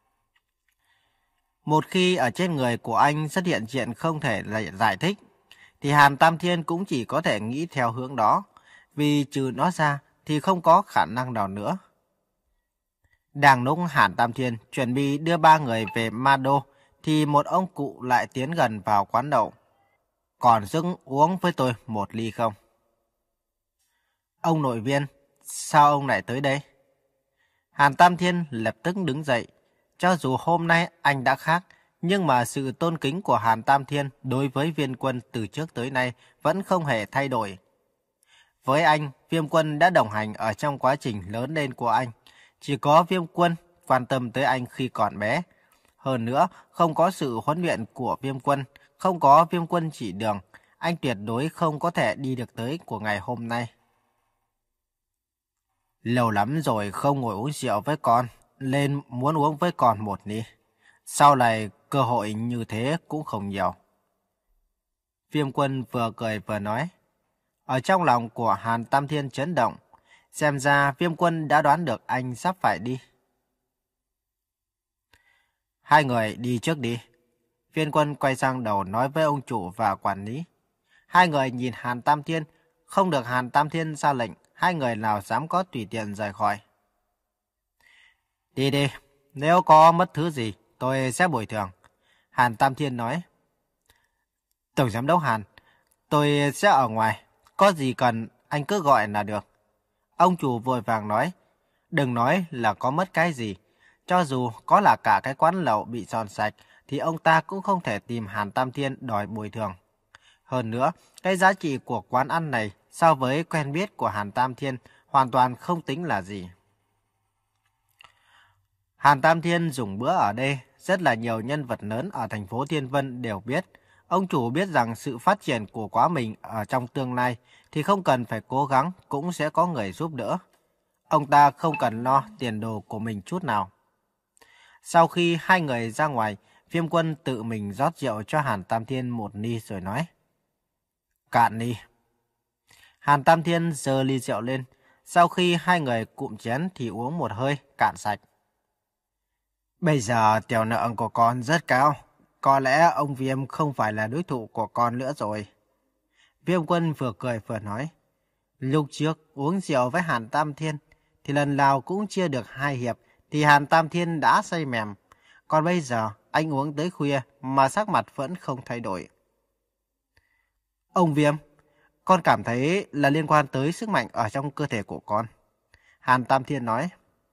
Một khi ở trên người của anh xuất hiện chuyện không thể giải thích, thì Hàn Tam Thiên cũng chỉ có thể nghĩ theo hướng đó, vì trừ nó ra thì không có khả năng nào nữa. Đang lúc Hàn Tam Thiên chuẩn bị đưa ba người về Ma Đô, thì một ông cụ lại tiến gần vào quán đậu. Còn sức uống với tôi một ly không? Ông nội viên, sao ông lại tới đây? Hàn Tam Thiên lập tức đứng dậy. Cho dù hôm nay anh đã khác, nhưng mà sự tôn kính của Hàn Tam Thiên đối với Viên Quân từ trước tới nay vẫn không hề thay đổi. Với anh, Viêm Quân đã đồng hành ở trong quá trình lớn lên của anh. Chỉ có Viêm Quân quan tâm tới anh khi còn bé. Hơn nữa, không có sự huấn luyện của Viêm Quân, không có Viêm Quân chỉ đường, anh tuyệt đối không có thể đi được tới của ngày hôm nay. Lâu lắm rồi không ngồi uống rượu với con, nên muốn uống với con một ly. Sau này cơ hội như thế cũng không nhiều. Viêm Quân vừa cười vừa nói. Ở trong lòng của Hàn Tam Thiên chấn động. Xem ra Viêm Quân đã đoán được anh sắp phải đi. Hai người đi trước đi. Viêm Quân quay sang đầu nói với ông chủ và quản lý. Hai người nhìn Hàn Tam Thiên, không được Hàn Tam Thiên ra lệnh, hai người nào dám có tùy tiện rời khỏi. Đi đi, nếu có mất thứ gì, tôi sẽ bồi thường. Hàn Tam Thiên nói. Tổng giám đốc Hàn, tôi sẽ ở ngoài, có gì cần anh cứ gọi là được. Ông chủ vội vàng nói. Đừng nói là có mất cái gì. Cho dù có là cả cái quán lẩu bị dọn sạch, thì ông ta cũng không thể tìm Hàn Tam Thiên đòi bồi thường. Hơn nữa, cái giá trị của quán ăn này so với quen biết của Hàn Tam Thiên hoàn toàn không tính là gì. Hàn Tam Thiên dùng bữa ở đây, rất là nhiều nhân vật lớn ở thành phố Thiên Vân đều biết. Ông chủ biết rằng sự phát triển của quá mình ở trong tương lai thì không cần phải cố gắng cũng sẽ có người giúp đỡ. Ông ta không cần lo tiền đồ của mình chút nào. Sau khi hai người ra ngoài, Viêm Quân tự mình rót rượu cho Hàn Tam Thiên một ly rồi nói. Cạn ly. Hàn Tam Thiên giơ ly rượu lên. Sau khi hai người cụm chén thì uống một hơi, cạn sạch. Bây giờ tiểu nợ của con rất cao. Có lẽ ông Viêm không phải là đối thủ của con nữa rồi. Viêm Quân vừa cười vừa nói. Lúc trước uống rượu với Hàn Tam Thiên thì lần nào cũng chưa được hai hiệp thì Hàn Tam Thiên đã say mềm. Còn bây giờ anh uống tới khuya mà sắc mặt vẫn không thay đổi. Ông Viêm, con cảm thấy là liên quan tới sức mạnh ở trong cơ thể của con. Hàn Tam Thiên nói.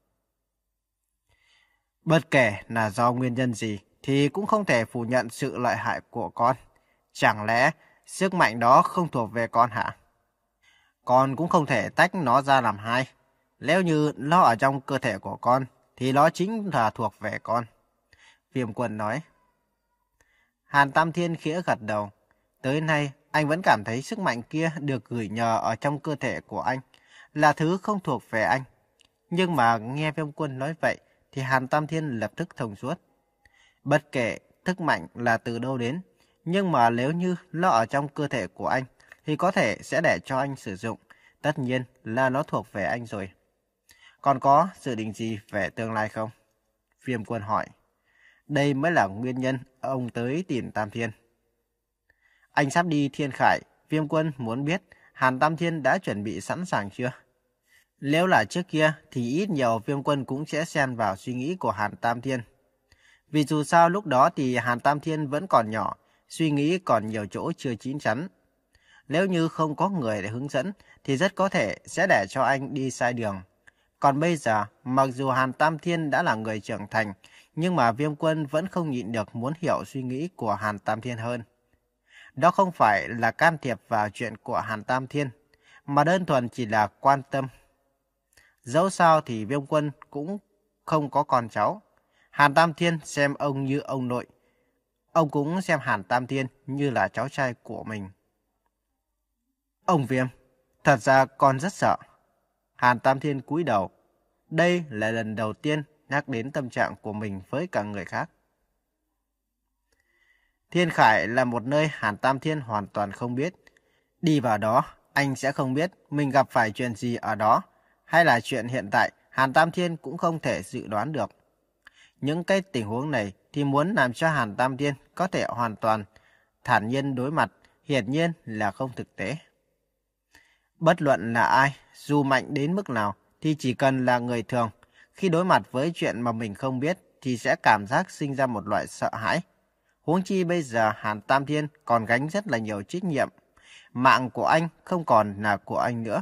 Bất kể là do nguyên nhân gì thì cũng không thể phủ nhận sự lợi hại của con. Chẳng lẽ sức mạnh đó không thuộc về con hả? Con cũng không thể tách nó ra làm hai. Nếu như nó ở trong cơ thể của con thì nó chính là thuộc về con. Viêm Quân nói. Hàn Tam Thiên khẽ gật đầu. Tới nay anh vẫn cảm thấy sức mạnh kia được gửi nhờ ở trong cơ thể của anh là thứ không thuộc về anh. Nhưng mà nghe Viêm Quân nói vậy thì Hàn Tam Thiên lập tức thông suốt. Bất kể sức mạnh là từ đâu đến, nhưng mà nếu như nó ở trong cơ thể của anh thì có thể sẽ để cho anh sử dụng. Tất nhiên là nó thuộc về anh rồi. Còn có dự định gì về tương lai không? Viêm Quân hỏi. Đây mới là nguyên nhân ông tới tìm Tam Thiên. Anh sắp đi Thiên Khải, Viêm Quân muốn biết Hàn Tam Thiên đã chuẩn bị sẵn sàng chưa? Nếu là trước kia thì ít nhiều Viêm Quân cũng sẽ xen vào suy nghĩ của Hàn Tam Thiên. Vì dù sao lúc đó thì Hàn Tam Thiên vẫn còn nhỏ, suy nghĩ còn nhiều chỗ chưa chín chắn. Nếu như không có người để hướng dẫn thì rất có thể sẽ để cho anh đi sai đường. Còn bây giờ, mặc dù Hàn Tam Thiên đã là người trưởng thành, nhưng mà Viêm Quân vẫn không nhịn được muốn hiểu suy nghĩ của Hàn Tam Thiên hơn. Đó không phải là can thiệp vào chuyện của Hàn Tam Thiên, mà đơn thuần chỉ là quan tâm. Dẫu sao thì Viêm Quân cũng không có con cháu. Hàn Tam Thiên xem ông như ông nội. Ông cũng xem Hàn Tam Thiên như là cháu trai của mình. Ông Viêm, thật ra con rất sợ. Hàn Tam Thiên cúi đầu. Đây là lần đầu tiên nhắc đến tâm trạng của mình với cả người khác. Thiên Khải là một nơi Hàn Tam Thiên hoàn toàn không biết. Đi vào đó, anh sẽ không biết mình gặp phải chuyện gì ở đó, hay là chuyện hiện tại Hàn Tam Thiên cũng không thể dự đoán được. Những cái tình huống này thì muốn làm cho Hàn Tam Thiên có thể hoàn toàn thản nhiên đối mặt, hiển nhiên là không thực tế. Bất luận là ai, dù mạnh đến mức nào, thì chỉ cần là người thường, khi đối mặt với chuyện mà mình không biết thì sẽ cảm giác sinh ra một loại sợ hãi. Huống chi bây giờ Hàn Tam Thiên còn gánh rất là nhiều trách nhiệm. Mạng của anh không còn là của anh nữa.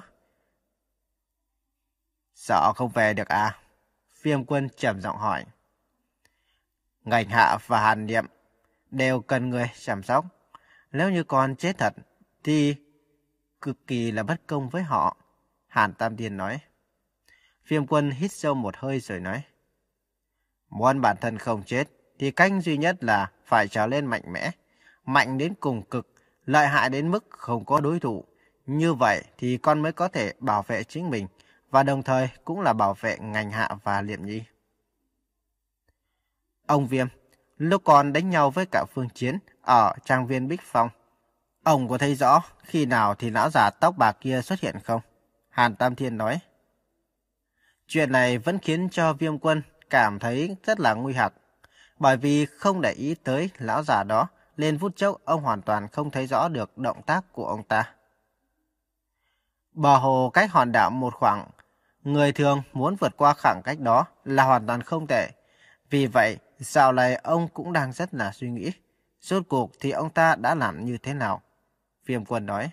Sợ không về được à? Viêm Quân trầm giọng hỏi. Ngành Hạ và Hàn Niệm đều cần người chăm sóc. Nếu như con chết thật thì cực kỳ là bất công với họ. Hàn Tam Thiên nói. Viêm Quân hít sâu một hơi rồi nói. Muốn bản thân không chết thì cách duy nhất là phải trở lên mạnh mẽ. Mạnh đến cùng cực, lợi hại đến mức không có đối thủ. Như vậy thì con mới có thể bảo vệ chính mình và đồng thời cũng là bảo vệ Ngành Hạ và Liệm Nhi. Ông Viêm, lúc còn đánh nhau với cả Phương Chiến ở trang viên Bích Phong, ông có thấy rõ khi nào thì lão già tóc bạc kia xuất hiện không? Hàn Tam Thiên nói. Chuyện này vẫn khiến cho Viêm Quân cảm thấy rất là nguy hoặc, bởi vì không để ý tới lão già đó, nên phút chốc ông hoàn toàn không thấy rõ được động tác của ông ta. Bờ hồ cách hòn đảo một khoảng, người thường muốn vượt qua khoảng cách đó là hoàn toàn không thể. Vì vậy, dạo này ông cũng đang rất là suy nghĩ, rốt cuộc thì ông ta đã làm như thế nào? Viêm Quân nói.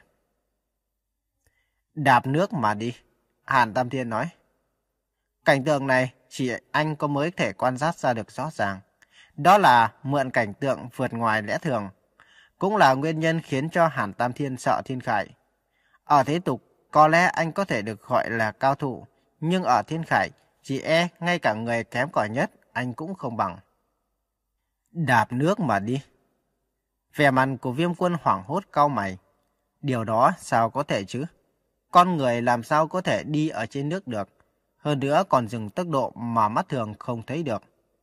Đạp nước mà đi, Hàn Tam Thiên nói. Cảnh tượng này chỉ anh có mới thể quan sát ra được rõ ràng. Đó là mượn cảnh tượng vượt ngoài lẽ thường. Cũng là nguyên nhân khiến cho Hàn Tam Thiên sợ Thiên Khải. Ở thế tục, có lẽ anh có thể được gọi là cao thủ, nhưng ở Thiên Khải, chỉ e ngay cả người kém cỏi nhất anh cũng không bằng. Đạp nước mà đi. Vẻ mặt của Viêm Quân hoảng hốt cau mày. Điều đó sao có thể chứ? Con người làm sao có thể đi ở trên nước được? Hơn nữa còn dừng tốc độ mà mắt thường không thấy được.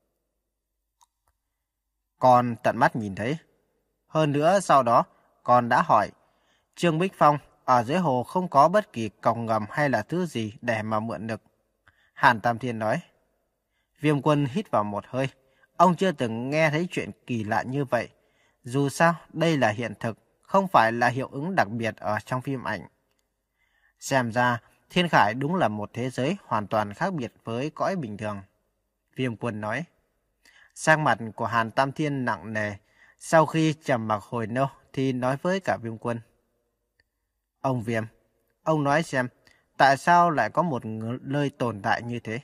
Con tận mắt nhìn thấy. Hơn nữa sau đó, con đã hỏi. Trương Bích Phong, ở dưới hồ không có bất kỳ cọc ngầm hay là thứ gì để mà mượn được. Hàn Tam Thiên nói. Viêm Quân hít vào một hơi. Ông chưa từng nghe thấy chuyện kỳ lạ như vậy. Dù sao, đây là hiện thực, không phải là hiệu ứng đặc biệt ở trong phim ảnh. Xem ra, Thiên Khải đúng là một thế giới hoàn toàn khác biệt với cõi bình thường. Viêm Quân nói. Sang mặt của Hàn Tam Thiên nặng nề, sau khi trầm mặc hồi lâu thì nói với cả Viêm Quân. Ông Viêm, ông nói xem, tại sao lại có một nơi tồn tại như thế?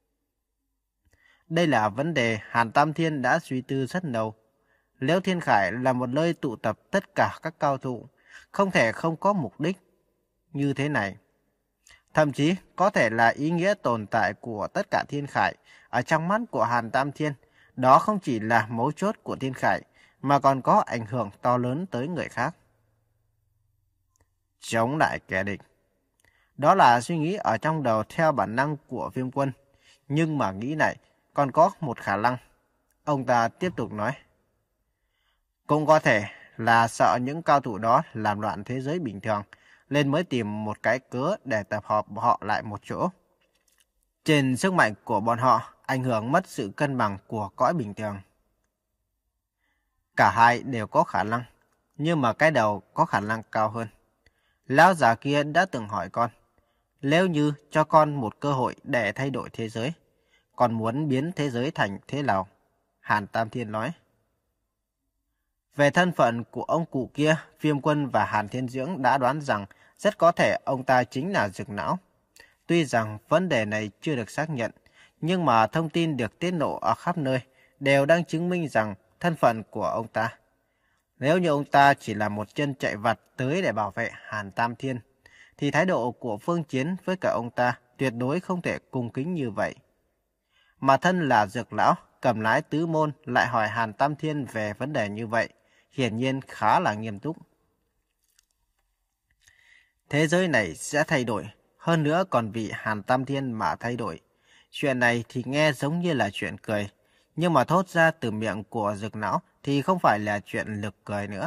Đây là vấn đề Hàn Tam Thiên đã suy tư rất lâu. Nếu Thiên Khải là một nơi tụ tập tất cả các cao thủ, không thể không có mục đích như thế này. Thậm chí có thể là ý nghĩa tồn tại của tất cả Thiên Khải ở trong mắt của Hàn Tam Thiên. Đó không chỉ là mấu chốt của Thiên Khải, mà còn có ảnh hưởng to lớn tới người khác. Chống lại kẻ địch. Đó là suy nghĩ ở trong đầu theo bản năng của Viêm Quân. Nhưng mà nghĩ lại, còn có một khả năng. Ông ta tiếp tục nói. Cũng có thể là sợ những cao thủ đó làm loạn thế giới bình thường, nên mới tìm một cái cớ để tập hợp họ lại một chỗ. Trên sức mạnh của bọn họ, ảnh hưởng mất sự cân bằng của cõi bình thường. Cả hai đều có khả năng, nhưng mà cái đầu có khả năng cao hơn. Lão già kia đã từng hỏi con, nếu như cho con một cơ hội để thay đổi thế giới, con muốn biến thế giới thành thế nào? Hàn Tam Thiên nói. Về thân phận của ông cụ kia, Viêm Quân và Hàn Thiên Dưỡng đã đoán rằng rất có thể ông ta chính là Dực Não. Tuy rằng vấn đề này chưa được xác nhận, nhưng mà thông tin được tiết lộ ở khắp nơi đều đang chứng minh rằng thân phận của ông ta. Nếu như ông ta chỉ là một chân chạy vặt tới để bảo vệ Hàn Tam Thiên, thì thái độ của Phương Chiến với cả ông ta tuyệt đối không thể cung kính như vậy. Mà thân là Dược Lão, cầm lái tứ môn lại hỏi Hàn Tam Thiên về vấn đề như vậy, hiển nhiên khá là nghiêm túc. Thế giới này sẽ thay đổi, hơn nữa còn vì Hàn Tam Thiên mà thay đổi. Chuyện này thì nghe giống như là chuyện cười, nhưng mà thốt ra từ miệng của Dược Lão thì không phải là chuyện lực cười nữa.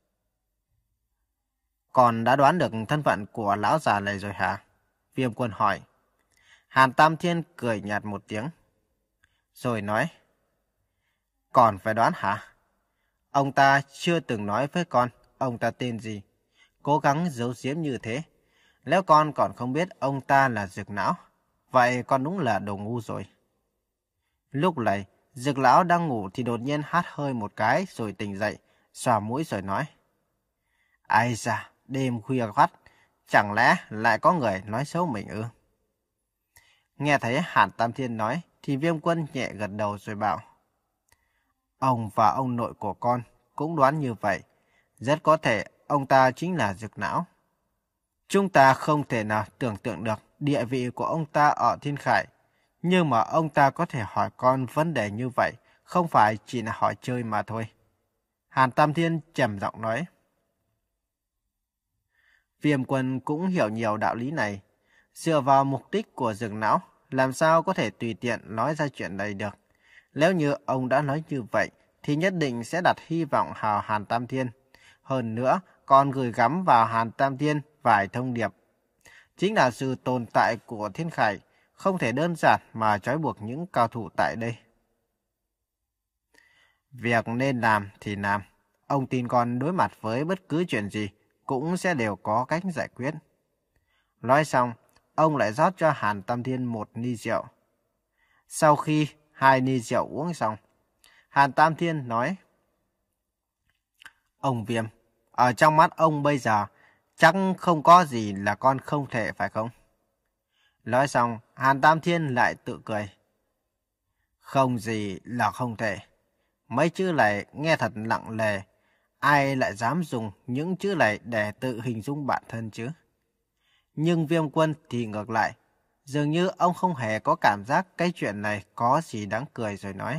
Còn đã đoán được thân phận của lão già này rồi hả? Viêm Quân hỏi. Hàn Tam Thiên cười nhạt một tiếng, rồi nói. Còn phải đoán hả? Ông ta chưa từng nói với con ông ta tên gì. Cố gắng giấu giếm như thế. Nếu con còn không biết ông ta là Dược Lão, vậy con đúng là đồ ngu rồi. Lúc này, Dược Lão đang ngủ thì đột nhiên hắt hơi một cái rồi tỉnh dậy, xòa mũi rồi nói. Ai da, đêm khuya khoắt, chẳng lẽ lại có người nói xấu mình ư? Nghe thấy Hàn Tam Thiên nói thì Viêm Quân nhẹ gật đầu rồi bảo. Ông và ông nội của con cũng đoán như vậy. Rất có thể ông ta chính là Dược Não. Chúng ta không thể nào tưởng tượng được địa vị của ông ta ở Thiên Khải. Nhưng mà ông ta có thể hỏi con vấn đề như vậy, không phải chỉ là hỏi chơi mà thôi. Hàn Tam Thiên trầm giọng nói. Viêm Quân cũng hiểu nhiều đạo lý này. Dựa vào mục đích của dược não, làm sao có thể tùy tiện nói ra chuyện này được. Nếu như ông đã nói như vậy, thì nhất định sẽ đặt hy vọng vào Hàn Tam Thiên. Hơn nữa, còn gửi gắm vào Hàn Tam Thiên vài thông điệp. Chính là sự tồn tại của Thiên Khải, không thể đơn giản mà trói buộc những cao thủ tại đây. Việc nên làm thì làm. Ông tin con đối mặt với bất cứ chuyện gì cũng sẽ đều có cách giải quyết. Nói xong, ông lại rót cho Hàn Tam Thiên một ly rượu. Sau khi hai ly rượu uống xong, Hàn Tam Thiên nói: Ông Viêm, ở trong mắt ông bây giờ chắc không có gì là con không thể phải không? Nói xong, Hàn Tam Thiên lại tự cười. Không gì là không thể. Mấy chữ này nghe thật nặng lề. Ai lại dám dùng những chữ này để tự hình dung bản thân chứ? Nhưng Viêm Quân thì ngược lại. Dường như ông không hề có cảm giác cái chuyện này có gì đáng cười rồi nói.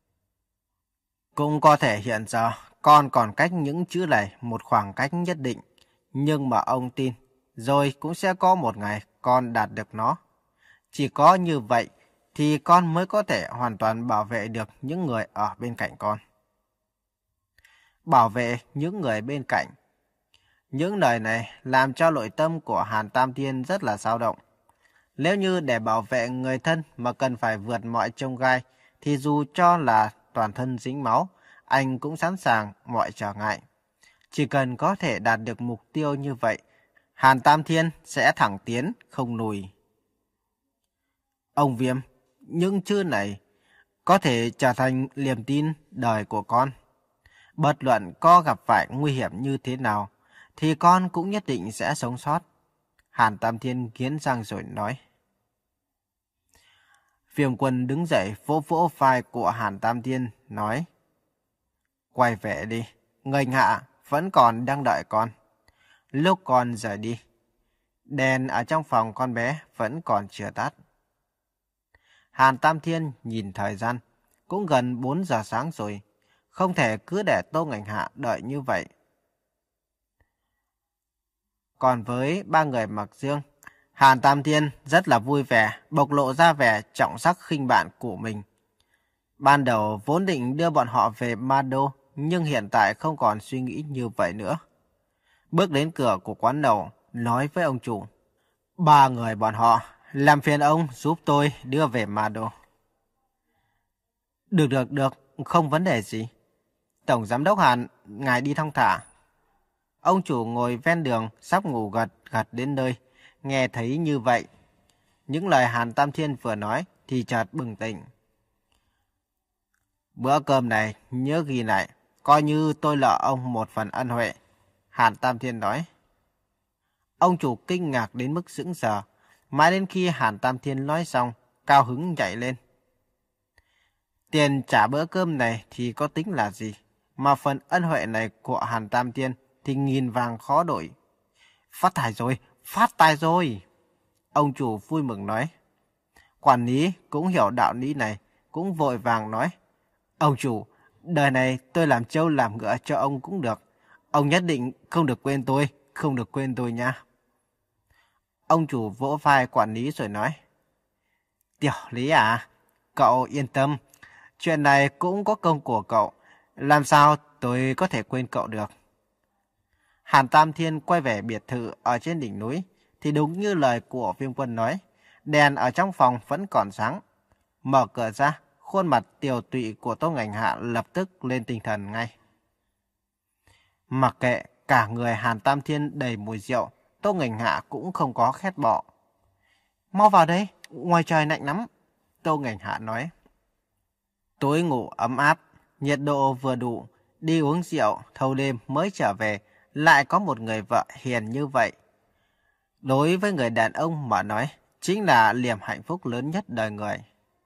Cũng có thể hiện giờ con còn cách những chữ này một khoảng cách nhất định. Nhưng mà ông tin, rồi cũng sẽ có một ngày con đạt được nó. Chỉ có như vậy thì con mới có thể hoàn toàn bảo vệ được những người ở bên cạnh con. Bảo vệ những người bên cạnh. Những lời này làm cho nội tâm của Hàn Tam Thiên rất là dao động. Nếu như để bảo vệ người thân mà cần phải vượt mọi chông gai, thì dù cho là toàn thân dính máu, anh cũng sẵn sàng mọi trở ngại. Chỉ cần có thể đạt được mục tiêu như vậy, Hàn Tam Thiên sẽ thẳng tiến, không lùi. Ông Viêm, những chữ này có thể trở thành niềm tin đời của con. Bất luận có gặp phải nguy hiểm như thế nào, thì con cũng nhất định sẽ sống sót. Hàn Tam Thiên nghiến răng rồi nói. Viêm Quân đứng dậy vỗ vỗ vai của Hàn Tam Thiên, nói. Quay về đi, nghênh hạ vẫn còn đang đợi con. Lúc con rời đi, đèn ở trong phòng con bé vẫn còn chưa tắt. Hàn Tam Thiên nhìn thời gian, cũng gần bốn giờ sáng rồi. Không thể cứ để Tô Ngành Hạ đợi như vậy. Còn với ba người mặc dương, Hàn Tam Thiên rất là vui vẻ, bộc lộ ra vẻ trọng sắc khinh bạn của mình. Ban đầu vốn định đưa bọn họ về Ma Đô, nhưng hiện tại không còn suy nghĩ như vậy nữa. Bước đến cửa của quán lẩu, nói với ông chủ. Ba người bọn họ, làm phiền ông giúp tôi đưa về Ma Đô. Được được được, không vấn đề gì. Tổng giám đốc Hàn, ngài đi thong thả. Ông chủ ngồi ven đường, sắp ngủ gật gật đến nơi, nghe thấy như vậy. Những lời Hàn Tam Thiên vừa nói thì chợt bừng tỉnh. Bữa cơm này nhớ ghi lại, coi như tôi nợ ông một phần ân huệ. Hàn Tam Thiên nói. Ông chủ kinh ngạc đến mức sững sờ, mãi đến khi Hàn Tam Thiên nói xong, cao hứng nhảy lên. Tiền trả bữa cơm này thì có tính là gì, mà phần ân huệ này của Hàn Tam Thiên thì nghìn vàng khó đổi. Phát tài rồi, phát tài rồi. Ông chủ vui mừng nói. Quản lý cũng hiểu đạo lý này, cũng vội vàng nói. Ông chủ, đời này tôi làm trâu làm ngựa cho ông cũng được. Ông nhất định không được quên tôi, không được quên tôi nha. Ông chủ vỗ vai quản lý rồi nói. Tiểu Lý à, cậu yên tâm. Chuyện này cũng có công của cậu. Làm sao tôi có thể quên cậu được. Hàn Tam Thiên quay về biệt thự ở trên đỉnh núi. Thì đúng như lời của Viêm Quân nói. Đèn ở trong phòng vẫn còn sáng. Mở cửa ra, khuôn mặt tiều tụy của Tô Ngành Hạ lập tức lên tinh thần ngay. Mặc kệ cả người Hàn Tam Thiên đầy mùi rượu, Tô Ngành Hạ cũng không có khét bỏ. Mau vào đây, ngoài trời lạnh lắm. Tô Ngành Hạ nói. Tối ngủ ấm áp, nhiệt độ vừa đủ, đi uống rượu, thâu đêm mới trở về, lại có một người vợ hiền như vậy. Đối với người đàn ông mà nói, chính là niềm hạnh phúc lớn nhất đời người.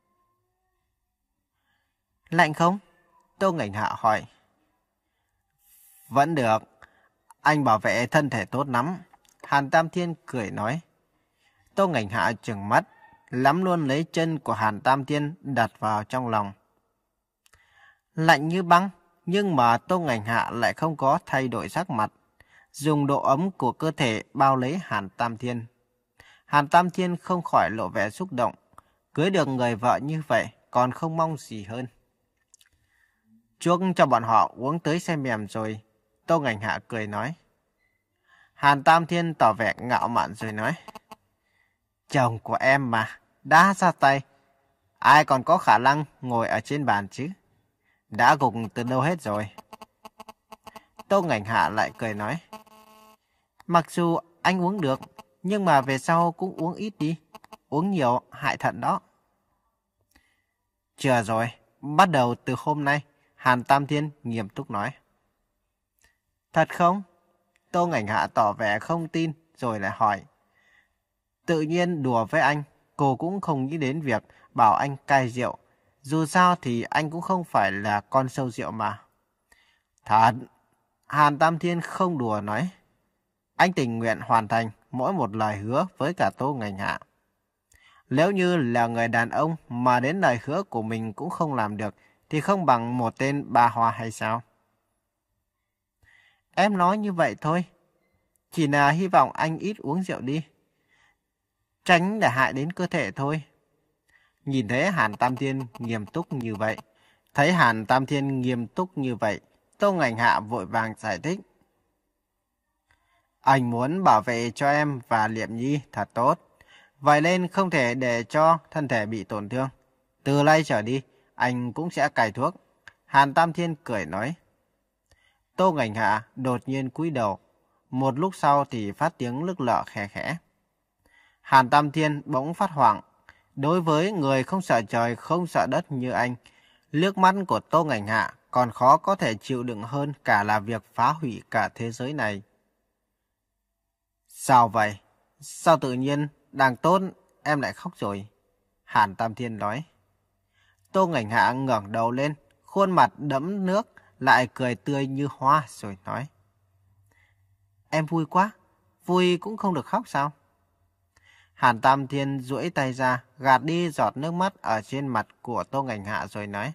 Lạnh không? Tô Ngành Hạ hỏi. Vẫn được, anh bảo vệ thân thể tốt lắm. Hàn Tam Thiên cười nói. Tô Ngành Hạ trừng mắt, lắm luôn lấy chân của Hàn Tam Thiên đặt vào trong lòng. Lạnh như băng, nhưng mà Tô Ngành Hạ lại không có thay đổi sắc mặt, dùng độ ấm của cơ thể bao lấy Hàn Tam Thiên. Hàn Tam Thiên không khỏi lộ vẻ xúc động. Cưới được người vợ như vậy còn không mong gì hơn. Chuốc cho bọn họ uống tới say mềm rồi. Tô Ngành Hạ cười nói. Hàn Tam Thiên tỏ vẻ ngạo mạn rồi nói. Chồng của em mà, đã ra tay. Ai còn có khả năng ngồi ở trên bàn chứ? Đã gục từ đâu hết rồi. Tô Ngành Hạ lại cười nói. Mặc dù anh uống được, nhưng mà về sau cũng uống ít đi. Uống nhiều hại thận đó. Chưa rồi, bắt đầu từ hôm nay, Hàn Tam Thiên nghiêm túc nói. Thật không? Tô Ngành Hạ tỏ vẻ không tin rồi lại hỏi. Tự nhiên đùa với anh, cô cũng không nghĩ đến việc bảo anh cai rượu. Dù sao thì anh cũng không phải là con sâu rượu mà. Thật, Hàn Tam Thiên không đùa nói. Anh tình nguyện hoàn thành mỗi một lời hứa với cả Tô Ngành Hạ. Nếu như là người đàn ông mà đến lời hứa của mình cũng không làm được, thì không bằng một tên ba hoa hay sao? Em nói như vậy thôi. Chỉ là hy vọng anh ít uống rượu đi. Tránh để hại đến cơ thể thôi. Nhìn thấy Hàn Tam Thiên nghiêm túc như vậy. Thấy Hàn Tam Thiên nghiêm túc như vậy, Tô Ngành Hạ vội vàng giải thích. Anh muốn bảo vệ cho em và Liệm Nhi thật tốt. Vậy nên không thể để cho thân thể bị tổn thương. Từ nay trở đi, anh cũng sẽ cai thuốc. Hàn Tam Thiên cười nói. Tô Ngành Hạ đột nhiên cúi đầu. Một lúc sau thì phát tiếng lức lợ khẽ khẽ. Hàn Tam Thiên bỗng phát hoảng. Đối với người không sợ trời, không sợ đất như anh, liếc mắt của Tô Ngành Hạ còn khó có thể chịu đựng hơn cả là việc phá hủy cả thế giới này. Sao vậy? Sao tự nhiên đang tốt em lại khóc rồi? Hàn Tam Thiên nói. Tô Ngành Hạ ngẩng đầu lên, khuôn mặt đẫm nước, lại cười tươi như hoa rồi nói. Em vui quá, vui cũng không được khóc sao? Hàn Tam Thiên duỗi tay ra, gạt đi giọt nước mắt ở trên mặt của Tô Ngành Hạ rồi nói.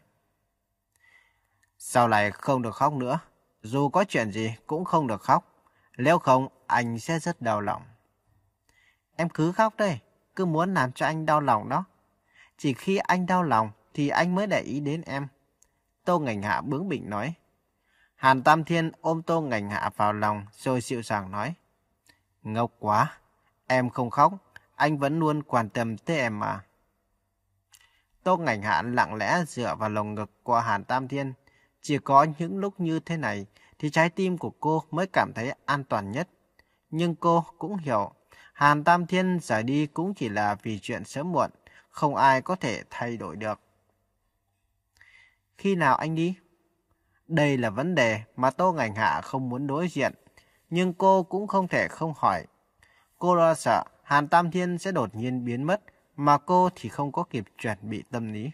Sau này không được khóc nữa, dù có chuyện gì cũng không được khóc, nếu không anh sẽ rất đau lòng. Em cứ khóc đây, cứ muốn làm cho anh đau lòng đó. Chỉ khi anh đau lòng thì anh mới để ý đến em. Tô Ngành Hạ bướng bỉnh nói. Hàn Tam Thiên ôm Tô Ngành Hạ vào lòng rồi dịu dàng nói. Ngốc quá, em không khóc, anh vẫn luôn quan tâm tới em mà. Tô Ngành Hạ lặng lẽ dựa vào lồng ngực của Hàn Tam Thiên. Chỉ có những lúc như thế này thì trái tim của cô mới cảm thấy an toàn nhất. Nhưng cô cũng hiểu, Hàn Tam Thiên rời đi cũng chỉ là vì chuyện sớm muộn, không ai có thể thay đổi được. Khi nào anh đi? Đây là vấn đề mà Tô Ngành Hạ không muốn đối diện, nhưng cô cũng không thể không hỏi. Cô lo sợ Hàn Tam Thiên sẽ đột nhiên biến mất, mà cô thì không có kịp chuẩn bị tâm lý.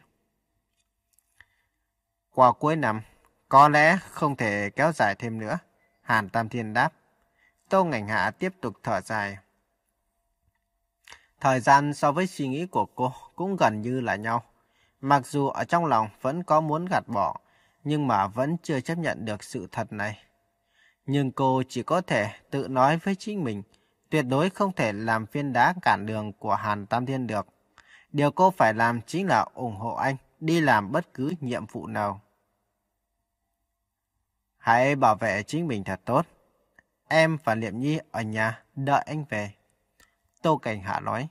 Qua cuối năm, có lẽ không thể kéo dài thêm nữa, Hàn Tam Thiên đáp. Tô Ngành Hạ tiếp tục thở dài. Thời gian so với suy nghĩ của cô cũng gần như là nhau. Mặc dù ở trong lòng vẫn có muốn gạt bỏ, nhưng mà vẫn chưa chấp nhận được sự thật này. Nhưng cô chỉ có thể tự nói với chính mình, tuyệt đối không thể làm phiến đá cản đường của Hàn Tam Thiên được. Điều cô phải làm chính là ủng hộ anh đi làm bất cứ nhiệm vụ nào. Hãy bảo vệ chính mình thật tốt. Em và Liệm Nhi ở nhà đợi anh về. Tô Cảnh Hạ nói.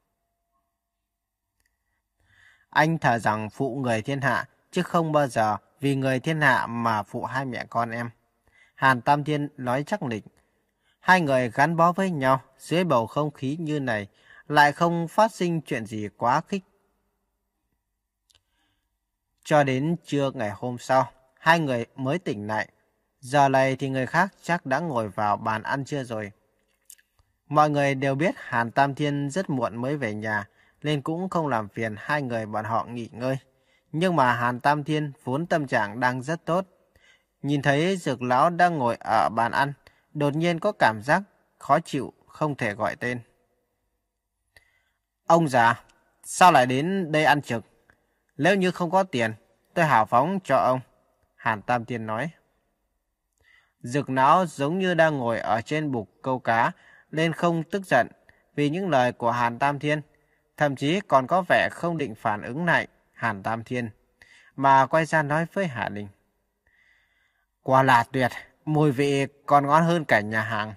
Anh thà rằng phụ người thiên hạ, chứ không bao giờ vì người thiên hạ mà phụ hai mẹ con em. Hàn Tam Thiên nói chắc nịch. Hai người gắn bó với nhau dưới bầu không khí như này, lại không phát sinh chuyện gì quá khích. Cho đến trưa ngày hôm sau, hai người mới tỉnh lại. Giờ này thì người khác chắc đã ngồi vào bàn ăn trưa rồi. Mọi người đều biết Hàn Tam Thiên rất muộn mới về nhà, nên cũng không làm phiền hai người bọn họ nghỉ ngơi. Nhưng mà Hàn Tam Thiên vốn tâm trạng đang rất tốt. Nhìn thấy Dược Lão đang ngồi ở bàn ăn, đột nhiên có cảm giác khó chịu, không thể gọi tên. Ông già, sao lại đến đây ăn trực? Nếu như không có tiền, tôi hào phóng cho ông. Hàn Tam Thiên nói. Dược Lão giống như đang ngồi ở trên bục câu cá, nên không tức giận, vì những lời của Hàn Tam Thiên, thậm chí còn có vẻ không định phản ứng lại Hàn Tam Thiên, mà quay ra nói với Hà Đình. Quả là tuyệt, mùi vị còn ngon hơn cả nhà hàng.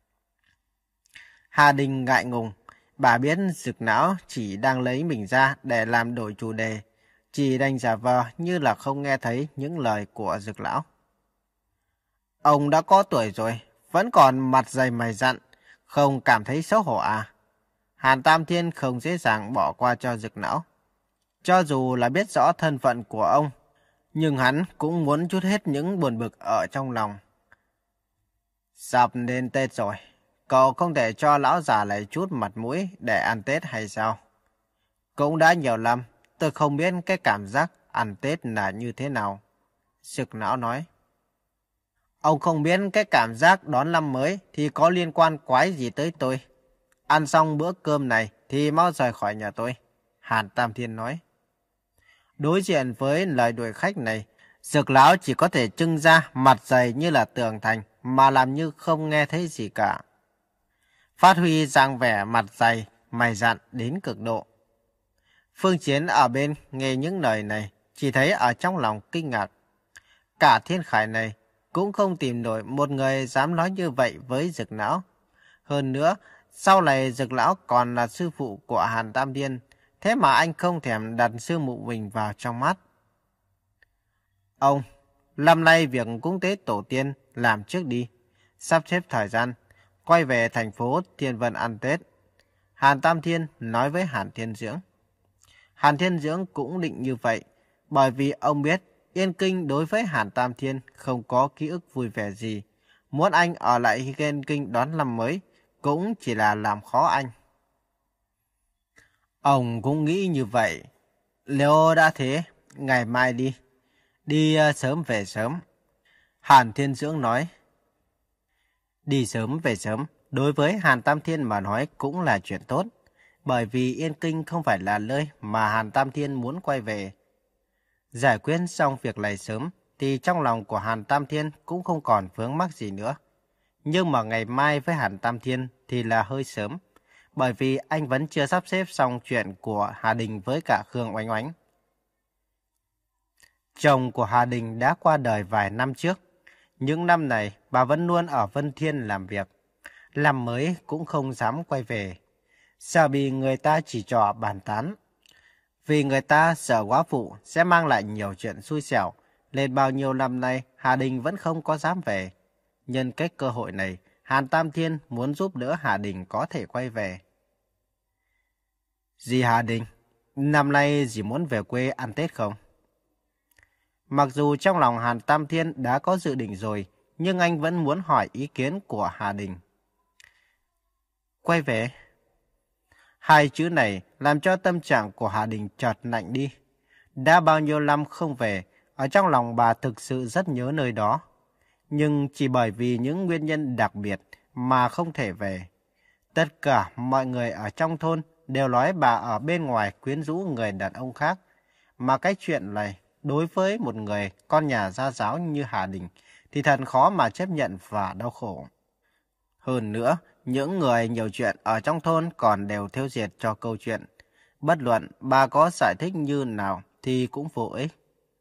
Hà Đình ngại ngùng, bà biết Dực Lão chỉ đang lấy mình ra để làm đổi chủ đề, chỉ đành giả vờ như là không nghe thấy những lời của Dực Lão. Ông đã có tuổi rồi, vẫn còn mặt dày mày dặn, không cảm thấy xấu hổ à? Hàn Tam Thiên không dễ dàng bỏ qua cho Dực Lão. Cho dù là biết rõ thân phận của ông, nhưng hắn cũng muốn trút hết những buồn bực ở trong lòng. Sắp đến Tết rồi, cậu không thể cho lão già này chút mặt mũi để ăn Tết hay sao? Cũng đã nhiều năm, tôi không biết cái cảm giác ăn Tết là như thế nào. Dực Lão nói. Ông không biết cái cảm giác đón năm mới thì có liên quan quái gì tới tôi. Ăn xong bữa cơm này thì mau rời khỏi nhà tôi. Hàn Tam Thiên nói. Đối diện với lời đuổi khách này, Dực Lão chỉ có thể trưng ra mặt dày như là tường thành mà làm như không nghe thấy gì cả. Phát huy dáng vẻ mặt dày, mày dặn đến cực độ. Phương Chiến ở bên nghe những lời này, chỉ thấy ở trong lòng kinh ngạc. Cả thiên khải này cũng không tìm nổi một người dám nói như vậy với Dực Lão. Hơn nữa, sau này Dực Lão còn là sư phụ của Hàn Tam Thiên, thế mà anh không thèm đặt sư mụ mình vào trong mắt. Ông, năm nay việc cúng tế tổ tiên làm trước đi, sắp xếp thời gian, quay về thành phố Thiên Vân ăn Tết. Hàn Tam Thiên nói với Hàn Thiên Dưỡng. Hàn Thiên Dưỡng cũng định như vậy, bởi vì ông biết Yên Kinh đối với Hàn Tam Thiên không có ký ức vui vẻ gì. Muốn anh ở lại Yên Kinh đón năm mới cũng chỉ là làm khó anh. Ông cũng nghĩ như vậy. Nếu đã thế, ngày mai đi. Đi uh, sớm về sớm. Hàn Thiên Dưỡng nói. Đi sớm về sớm, đối với Hàn Tam Thiên mà nói cũng là chuyện tốt. Bởi vì Yên Kinh không phải là nơi mà Hàn Tam Thiên muốn quay về. Giải quyết xong việc này sớm, thì trong lòng của Hàn Tam Thiên cũng không còn vướng mắc gì nữa. Nhưng mà ngày mai với Hàn Tam Thiên thì là hơi sớm, bởi vì anh vẫn chưa sắp xếp xong chuyện của Hà Đình với cả Khương Oánh Oánh. Chồng của Hà Đình đã qua đời vài năm trước. Những năm này, bà vẫn luôn ở Vân Thiên làm việc. Năm mới cũng không dám quay về, sợ bị người ta chỉ trỏ bàn tán. Vì người ta sợ quá phụ sẽ mang lại nhiều chuyện xui xẻo, nên bao nhiêu năm nay Hà Đình vẫn không có dám về. Nhân cái cơ hội này, Hàn Tam Thiên muốn giúp đỡ Hà Đình có thể quay về. Dì Hà Đình, năm nay dì muốn về quê ăn Tết không? Mặc dù trong lòng Hàn Tam Thiên đã có dự định rồi, nhưng anh vẫn muốn hỏi ý kiến của Hà Đình. Quay về? Hai chữ này làm cho tâm trạng của Hà Đình chợt lạnh đi. Đã bao nhiêu năm không về, ở trong lòng bà thực sự rất nhớ nơi đó. Nhưng chỉ bởi vì những nguyên nhân đặc biệt mà không thể về. Tất cả mọi người ở trong thôn đều nói bà ở bên ngoài quyến rũ người đàn ông khác. Mà cái chuyện này, đối với một người con nhà gia giáo như Hà Đình, thì thật khó mà chấp nhận và đau khổ. Hơn nữa, những người nhiều chuyện ở trong thôn còn đều theo diệt cho câu chuyện. Bất luận bà có giải thích như nào thì cũng vô ích.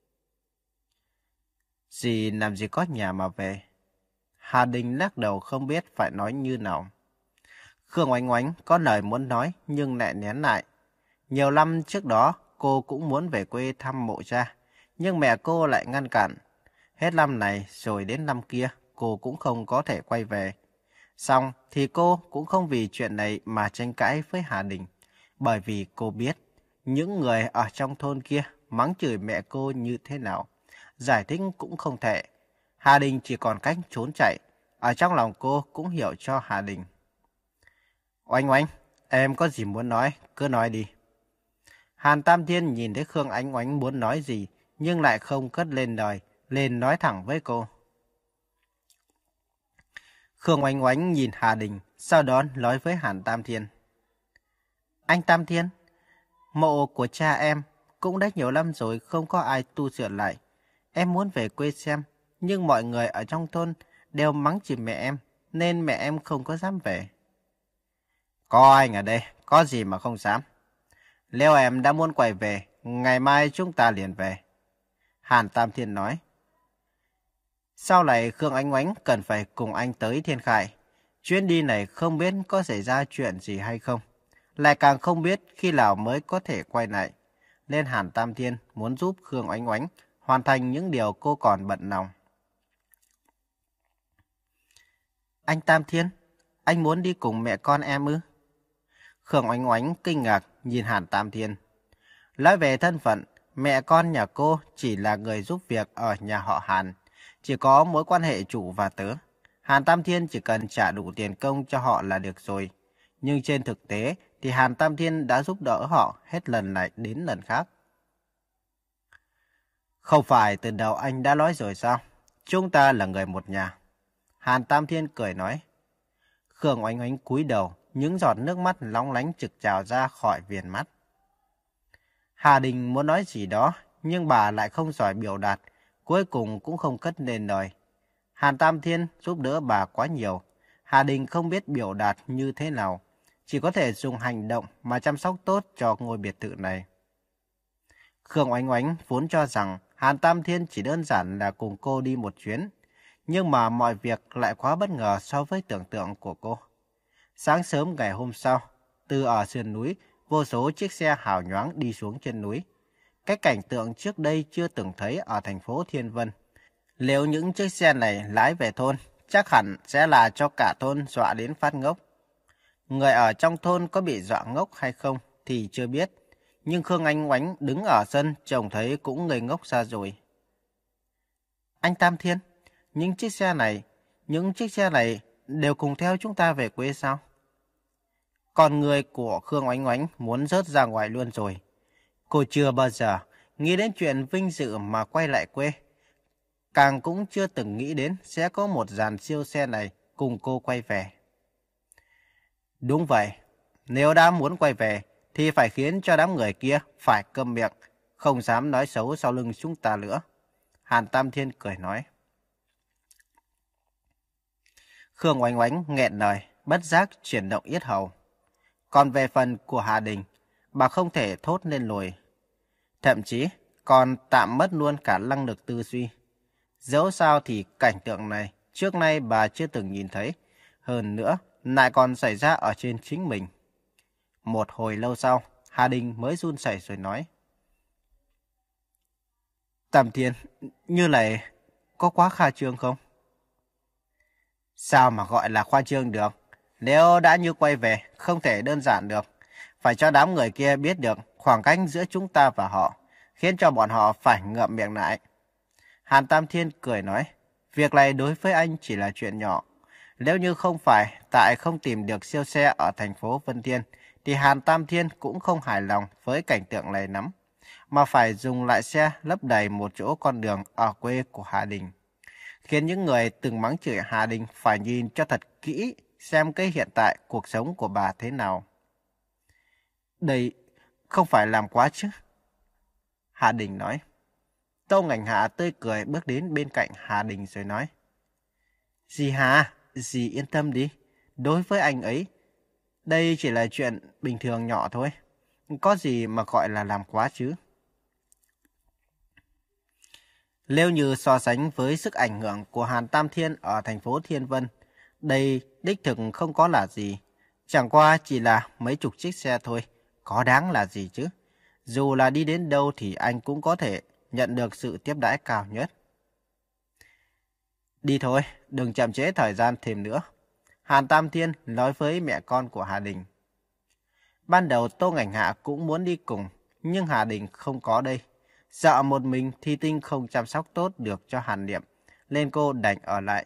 Dì làm gì có nhà mà về? Hà Đình lắc đầu không biết phải nói như nào. Khương Oánh Oánh có lời muốn nói nhưng lại nén lại. Nhiều năm trước đó cô cũng muốn về quê thăm mộ cha, nhưng mẹ cô lại ngăn cản. Hết năm này rồi đến năm kia cô cũng không có thể quay về. Xong thì cô cũng không vì chuyện này mà tranh cãi với Hà Đình, bởi vì cô biết những người ở trong thôn kia mắng chửi mẹ cô như thế nào. Giải thích cũng không thể. Hà Đình chỉ còn cách trốn chạy. Ở trong lòng cô cũng hiểu cho Hà Đình. Oanh Oanh, em có gì muốn nói, cứ nói đi. Hàn Tam Thiên nhìn thấy Khương Oanh Oanh muốn nói gì, nhưng lại không cất lên lời, lên nói thẳng với cô. Khương Oanh Oanh nhìn Hà Đình, sau đó nói với Hàn Tam Thiên. Anh Tam Thiên, mộ của cha em cũng đã nhiều năm rồi không có ai tu sửa lại. Em muốn về quê xem, nhưng mọi người ở trong thôn đều mắng chửi mẹ em, nên mẹ em không có dám về. Có anh ở đây, có gì mà không dám. Nếu em đã muốn quay về, ngày mai chúng ta liền về. Hàn Tam Thiên nói. Sau này Khương Ánh Oánh cần phải cùng anh tới Thiên Khải. Chuyến đi này không biết có xảy ra chuyện gì hay không. Lại càng không biết khi nào mới có thể quay lại. Nên Hàn Tam Thiên muốn giúp Khương Ánh Oánh hoàn thành những điều cô còn bận lòng. Anh Tam Thiên, anh muốn đi cùng mẹ con em ư? Khương Oánh Oánh kinh ngạc nhìn Hàn Tam Thiên. Nói về thân phận, mẹ con nhà cô chỉ là người giúp việc ở nhà họ Hàn. Chỉ có mối quan hệ chủ và tớ. Hàn Tam Thiên chỉ cần trả đủ tiền công cho họ là được rồi. Nhưng trên thực tế thì Hàn Tam Thiên đã giúp đỡ họ hết lần này đến lần khác. Không phải từ đầu anh đã nói rồi sao? Chúng ta là người một nhà. Hàn Tam Thiên cười nói. Khương Oánh Oánh cúi đầu, những giọt nước mắt lóng lánh trực trào ra khỏi viền mắt. Hà Đình muốn nói gì đó, nhưng bà lại không giỏi biểu đạt, cuối cùng cũng không cất nên lời. Hàn Tam Thiên giúp đỡ bà quá nhiều, Hà Đình không biết biểu đạt như thế nào, chỉ có thể dùng hành động mà chăm sóc tốt cho ngôi biệt thự này. Khương Oánh Oánh vốn cho rằng Hàn Tam Thiên chỉ đơn giản là cùng cô đi một chuyến, nhưng mà mọi việc lại quá bất ngờ so với tưởng tượng của cô. Sáng sớm ngày hôm sau, từ ở sườn núi, vô số chiếc xe hào nhoáng đi xuống chân núi. Cái cảnh tượng trước đây chưa từng thấy ở thành phố Thiên Vân. Nếu những chiếc xe này lái về thôn, chắc hẳn sẽ là cho cả thôn dọa đến phát ngốc. Người ở trong thôn có bị dọa ngốc hay không thì chưa biết. Nhưng Khương Ánh Oánh đứng ở sân trông thấy cũng ngây ngốc ra rồi. Anh Tam Thiên, những chiếc xe này, những chiếc xe này đều cùng theo chúng ta về quê sao? Còn người của Khương Oánh Oánh muốn rớt ra ngoài luôn rồi. Cô chưa bao giờ nghĩ đến chuyện vinh dự mà quay lại quê. Càng cũng chưa từng nghĩ đến sẽ có một dàn siêu xe này cùng cô quay về. Đúng vậy, nếu đã muốn quay về thì phải khiến cho đám người kia phải câm miệng, không dám nói xấu sau lưng chúng ta nữa. Hàn Tam Thiên cười nói. Khương Oánh Oánh nghẹn lời, bất giác chuyển động yết hầu. Còn về phần của Hà Đình, bà không thể thốt lên nổi. Thậm chí còn tạm mất luôn cả năng lực tư duy. Dẫu sao thì cảnh tượng này trước nay bà chưa từng nhìn thấy. Hơn nữa, lại còn xảy ra ở trên chính mình. Một hồi lâu sau, Hà Đình mới run rẩy rồi nói. Tam Thiên, như này có quá khoa trương không? Sao mà gọi là khoa trương được? Nếu đã như quay về, không thể đơn giản được. Phải cho đám người kia biết được khoảng cách giữa chúng ta và họ, khiến cho bọn họ phải ngậm miệng lại. Hàn Tam Thiên cười nói, việc này đối với anh chỉ là chuyện nhỏ. Nếu như không phải tại không tìm được siêu xe ở thành phố Vân Thiên, thì Hàn Tam Thiên cũng không hài lòng với cảnh tượng này lắm, mà phải dùng lại xe lấp đầy một chỗ con đường ở quê của Hà Đình. Khiến những người từng mắng chửi Hà Đình phải nhìn cho thật kỹ xem cái hiện tại cuộc sống của bà thế nào. Đây không phải làm quá chứ? Hà Đình nói. Tô Ngảnh Hạ tươi cười bước đến bên cạnh Hà Đình rồi nói. Dì Hà, dì yên tâm đi. Đối với anh ấy, đây chỉ là chuyện bình thường nhỏ thôi. Có gì mà gọi là làm quá chứ? Nếu như so sánh với sức ảnh hưởng của Hàn Tam Thiên ở thành phố Thiên Vân, đây đích thực không có là gì. Chẳng qua chỉ là mấy chục chiếc xe thôi, có đáng là gì chứ? Dù là đi đến đâu thì anh cũng có thể nhận được sự tiếp đãi cao nhất. Đi thôi, đừng chậm trễ thời gian thêm nữa. Hàn Tam Thiên nói với mẹ con của Hà Đình. Ban đầu Tô Ngảnh Hạ cũng muốn đi cùng, nhưng Hà Đình không có đây. Sợ một mình Thi Tinh không chăm sóc tốt được cho Hàn Niệm, nên cô đành ở lại.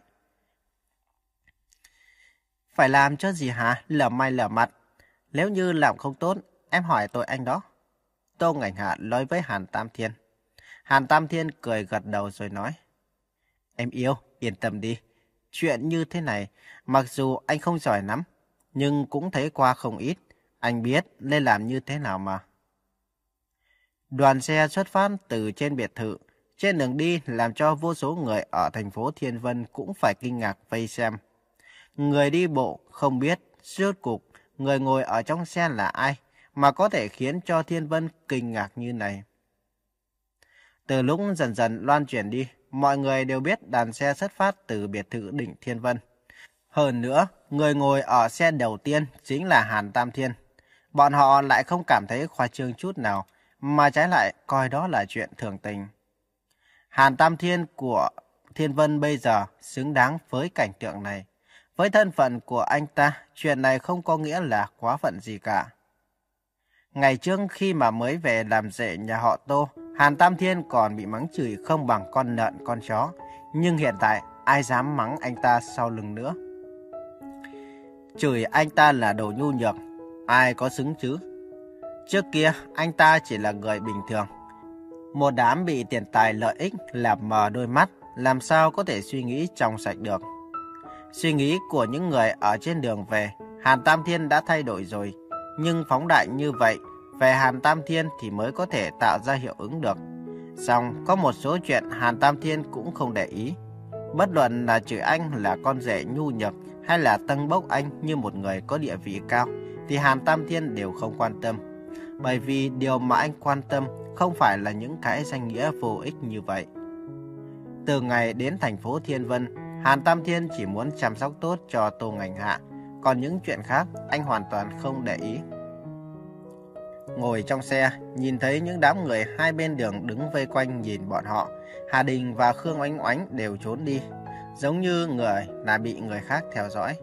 Phải làm cho gì hả? Lở mai lở mặt. Nếu như làm không tốt, em hỏi tội anh đó. Tô Ngảnh Hạ nói với Hàn Tam Thiên. Hàn Tam Thiên cười gật đầu rồi nói. Em yêu, yên tâm đi. Chuyện như thế này, mặc dù anh không giỏi lắm, nhưng cũng thấy qua không ít. Anh biết nên làm như thế nào mà. Đoàn xe xuất phát từ trên biệt thự. Trên đường đi làm cho vô số người ở thành phố Thiên Vân cũng phải kinh ngạc vây xem. Người đi bộ không biết, rốt cuộc người ngồi ở trong xe là ai mà có thể khiến cho Thiên Vân kinh ngạc như này. Từ lúc dần dần loan truyền đi, mọi người đều biết đàn xe xuất phát từ biệt thự đỉnh Thiên Vân. Hơn nữa, người ngồi ở xe đầu tiên chính là Hàn Tam Thiên. Bọn họ lại không cảm thấy khoa trương chút nào, mà trái lại coi đó là chuyện thường tình. Hàn Tam Thiên của Thiên Vân bây giờ xứng đáng với cảnh tượng này. Với thân phận của anh ta, chuyện này không có nghĩa là quá phận gì cả. Ngày trước khi mà mới về làm rể nhà họ Tô, Hàn Tam Thiên còn bị mắng chửi không bằng con lợn con chó. Nhưng hiện tại, ai dám mắng anh ta sau lưng nữa? Chửi anh ta là đồ nhu nhược, ai có xứng chứ? Trước kia, anh ta chỉ là người bình thường. Một đám bị tiền tài lợi ích làm mờ đôi mắt, làm sao có thể suy nghĩ trong sạch được. Suy nghĩ của những người ở trên đường về, Hàn Tam Thiên đã thay đổi rồi. Nhưng phóng đại như vậy, về Hàn Tam Thiên thì mới có thể tạo ra hiệu ứng được. Song có một số chuyện Hàn Tam Thiên cũng không để ý. Bất luận là chửi anh là con rể nhu nhược hay là tâng bốc anh như một người có địa vị cao, thì Hàn Tam Thiên đều không quan tâm. Bởi vì điều mà anh quan tâm không phải là những cái danh nghĩa vô ích như vậy. Từ ngày đến thành phố Thiên Vân, Hàn Tam Thiên chỉ muốn chăm sóc tốt cho Tô Ngành Hạ, còn những chuyện khác anh hoàn toàn không để ý. Ngồi trong xe, nhìn thấy những đám người hai bên đường đứng vây quanh nhìn bọn họ, Hà Đình và Khương Oánh Oánh đều trốn đi, giống như người là bị người khác theo dõi.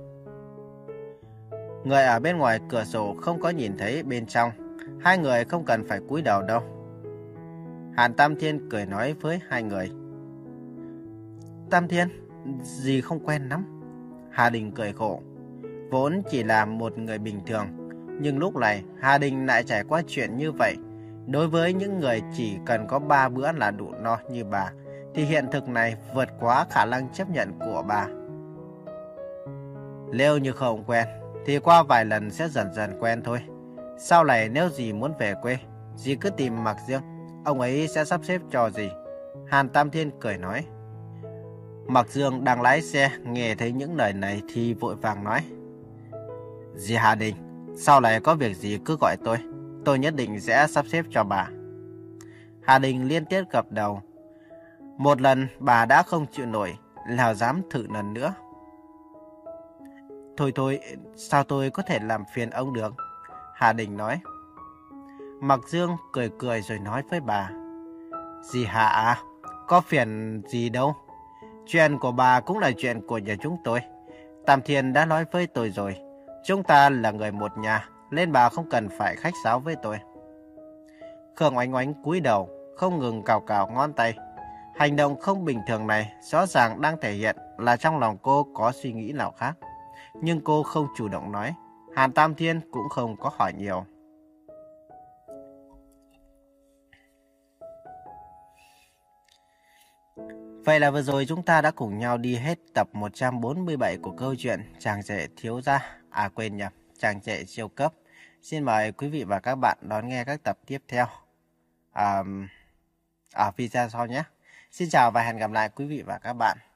Người ở bên ngoài cửa sổ không có nhìn thấy bên trong, hai người không cần phải cúi đầu đâu. Hàn Tam Thiên cười nói với hai người. Tam Thiên, dì không quen lắm. Hà Đình cười khổ. Vốn chỉ là một người bình thường, nhưng lúc này Hà Đình lại trải qua chuyện như vậy. Đối với những người chỉ cần có ba bữa là đủ no như bà, thì hiện thực này vượt quá khả năng chấp nhận của bà. Nếu như không quen, thì qua vài lần sẽ dần dần quen thôi. Sau này nếu dì muốn về quê, dì cứ tìm Mạc Dương, ông ấy sẽ sắp xếp cho dì. Hàn Tam Thiên cười nói. Mạc Dương đang lái xe, nghe thấy những lời này thì vội vàng nói. Dì Hà Đình, sau này có việc gì cứ gọi tôi, tôi nhất định sẽ sắp xếp cho bà. Hà Đình liên tiếp gật đầu. Một lần bà đã không chịu nổi, nào dám thử lần nữa. Thôi thôi, sao tôi có thể làm phiền ông được? Hà Đình nói. Mạc Dương cười cười rồi nói với bà. Dì Hà à, có phiền gì đâu. Chuyện của bà cũng là chuyện của nhà chúng tôi. Tam Thiên đã nói với tôi rồi, chúng ta là người một nhà, nên bà không cần phải khách sáo với tôi. Khương Oánh Oánh cúi đầu, không ngừng cào cào ngón tay. Hành động không bình thường này rõ ràng đang thể hiện là trong lòng cô có suy nghĩ nào khác. Nhưng cô không chủ động nói, Hàn Tam Thiên cũng không có hỏi nhiều. Vậy là vừa rồi chúng ta đã cùng nhau đi hết tập một trăm bốn mươi bảy của câu chuyện Chàng Rể Thiếu Gia, à quên nhầm, Chàng Rể Siêu Cấp. Xin mời quý vị và các bạn đón nghe các tập tiếp theo à, ở video sau nhé. Xin chào và hẹn gặp lại quý vị và các bạn.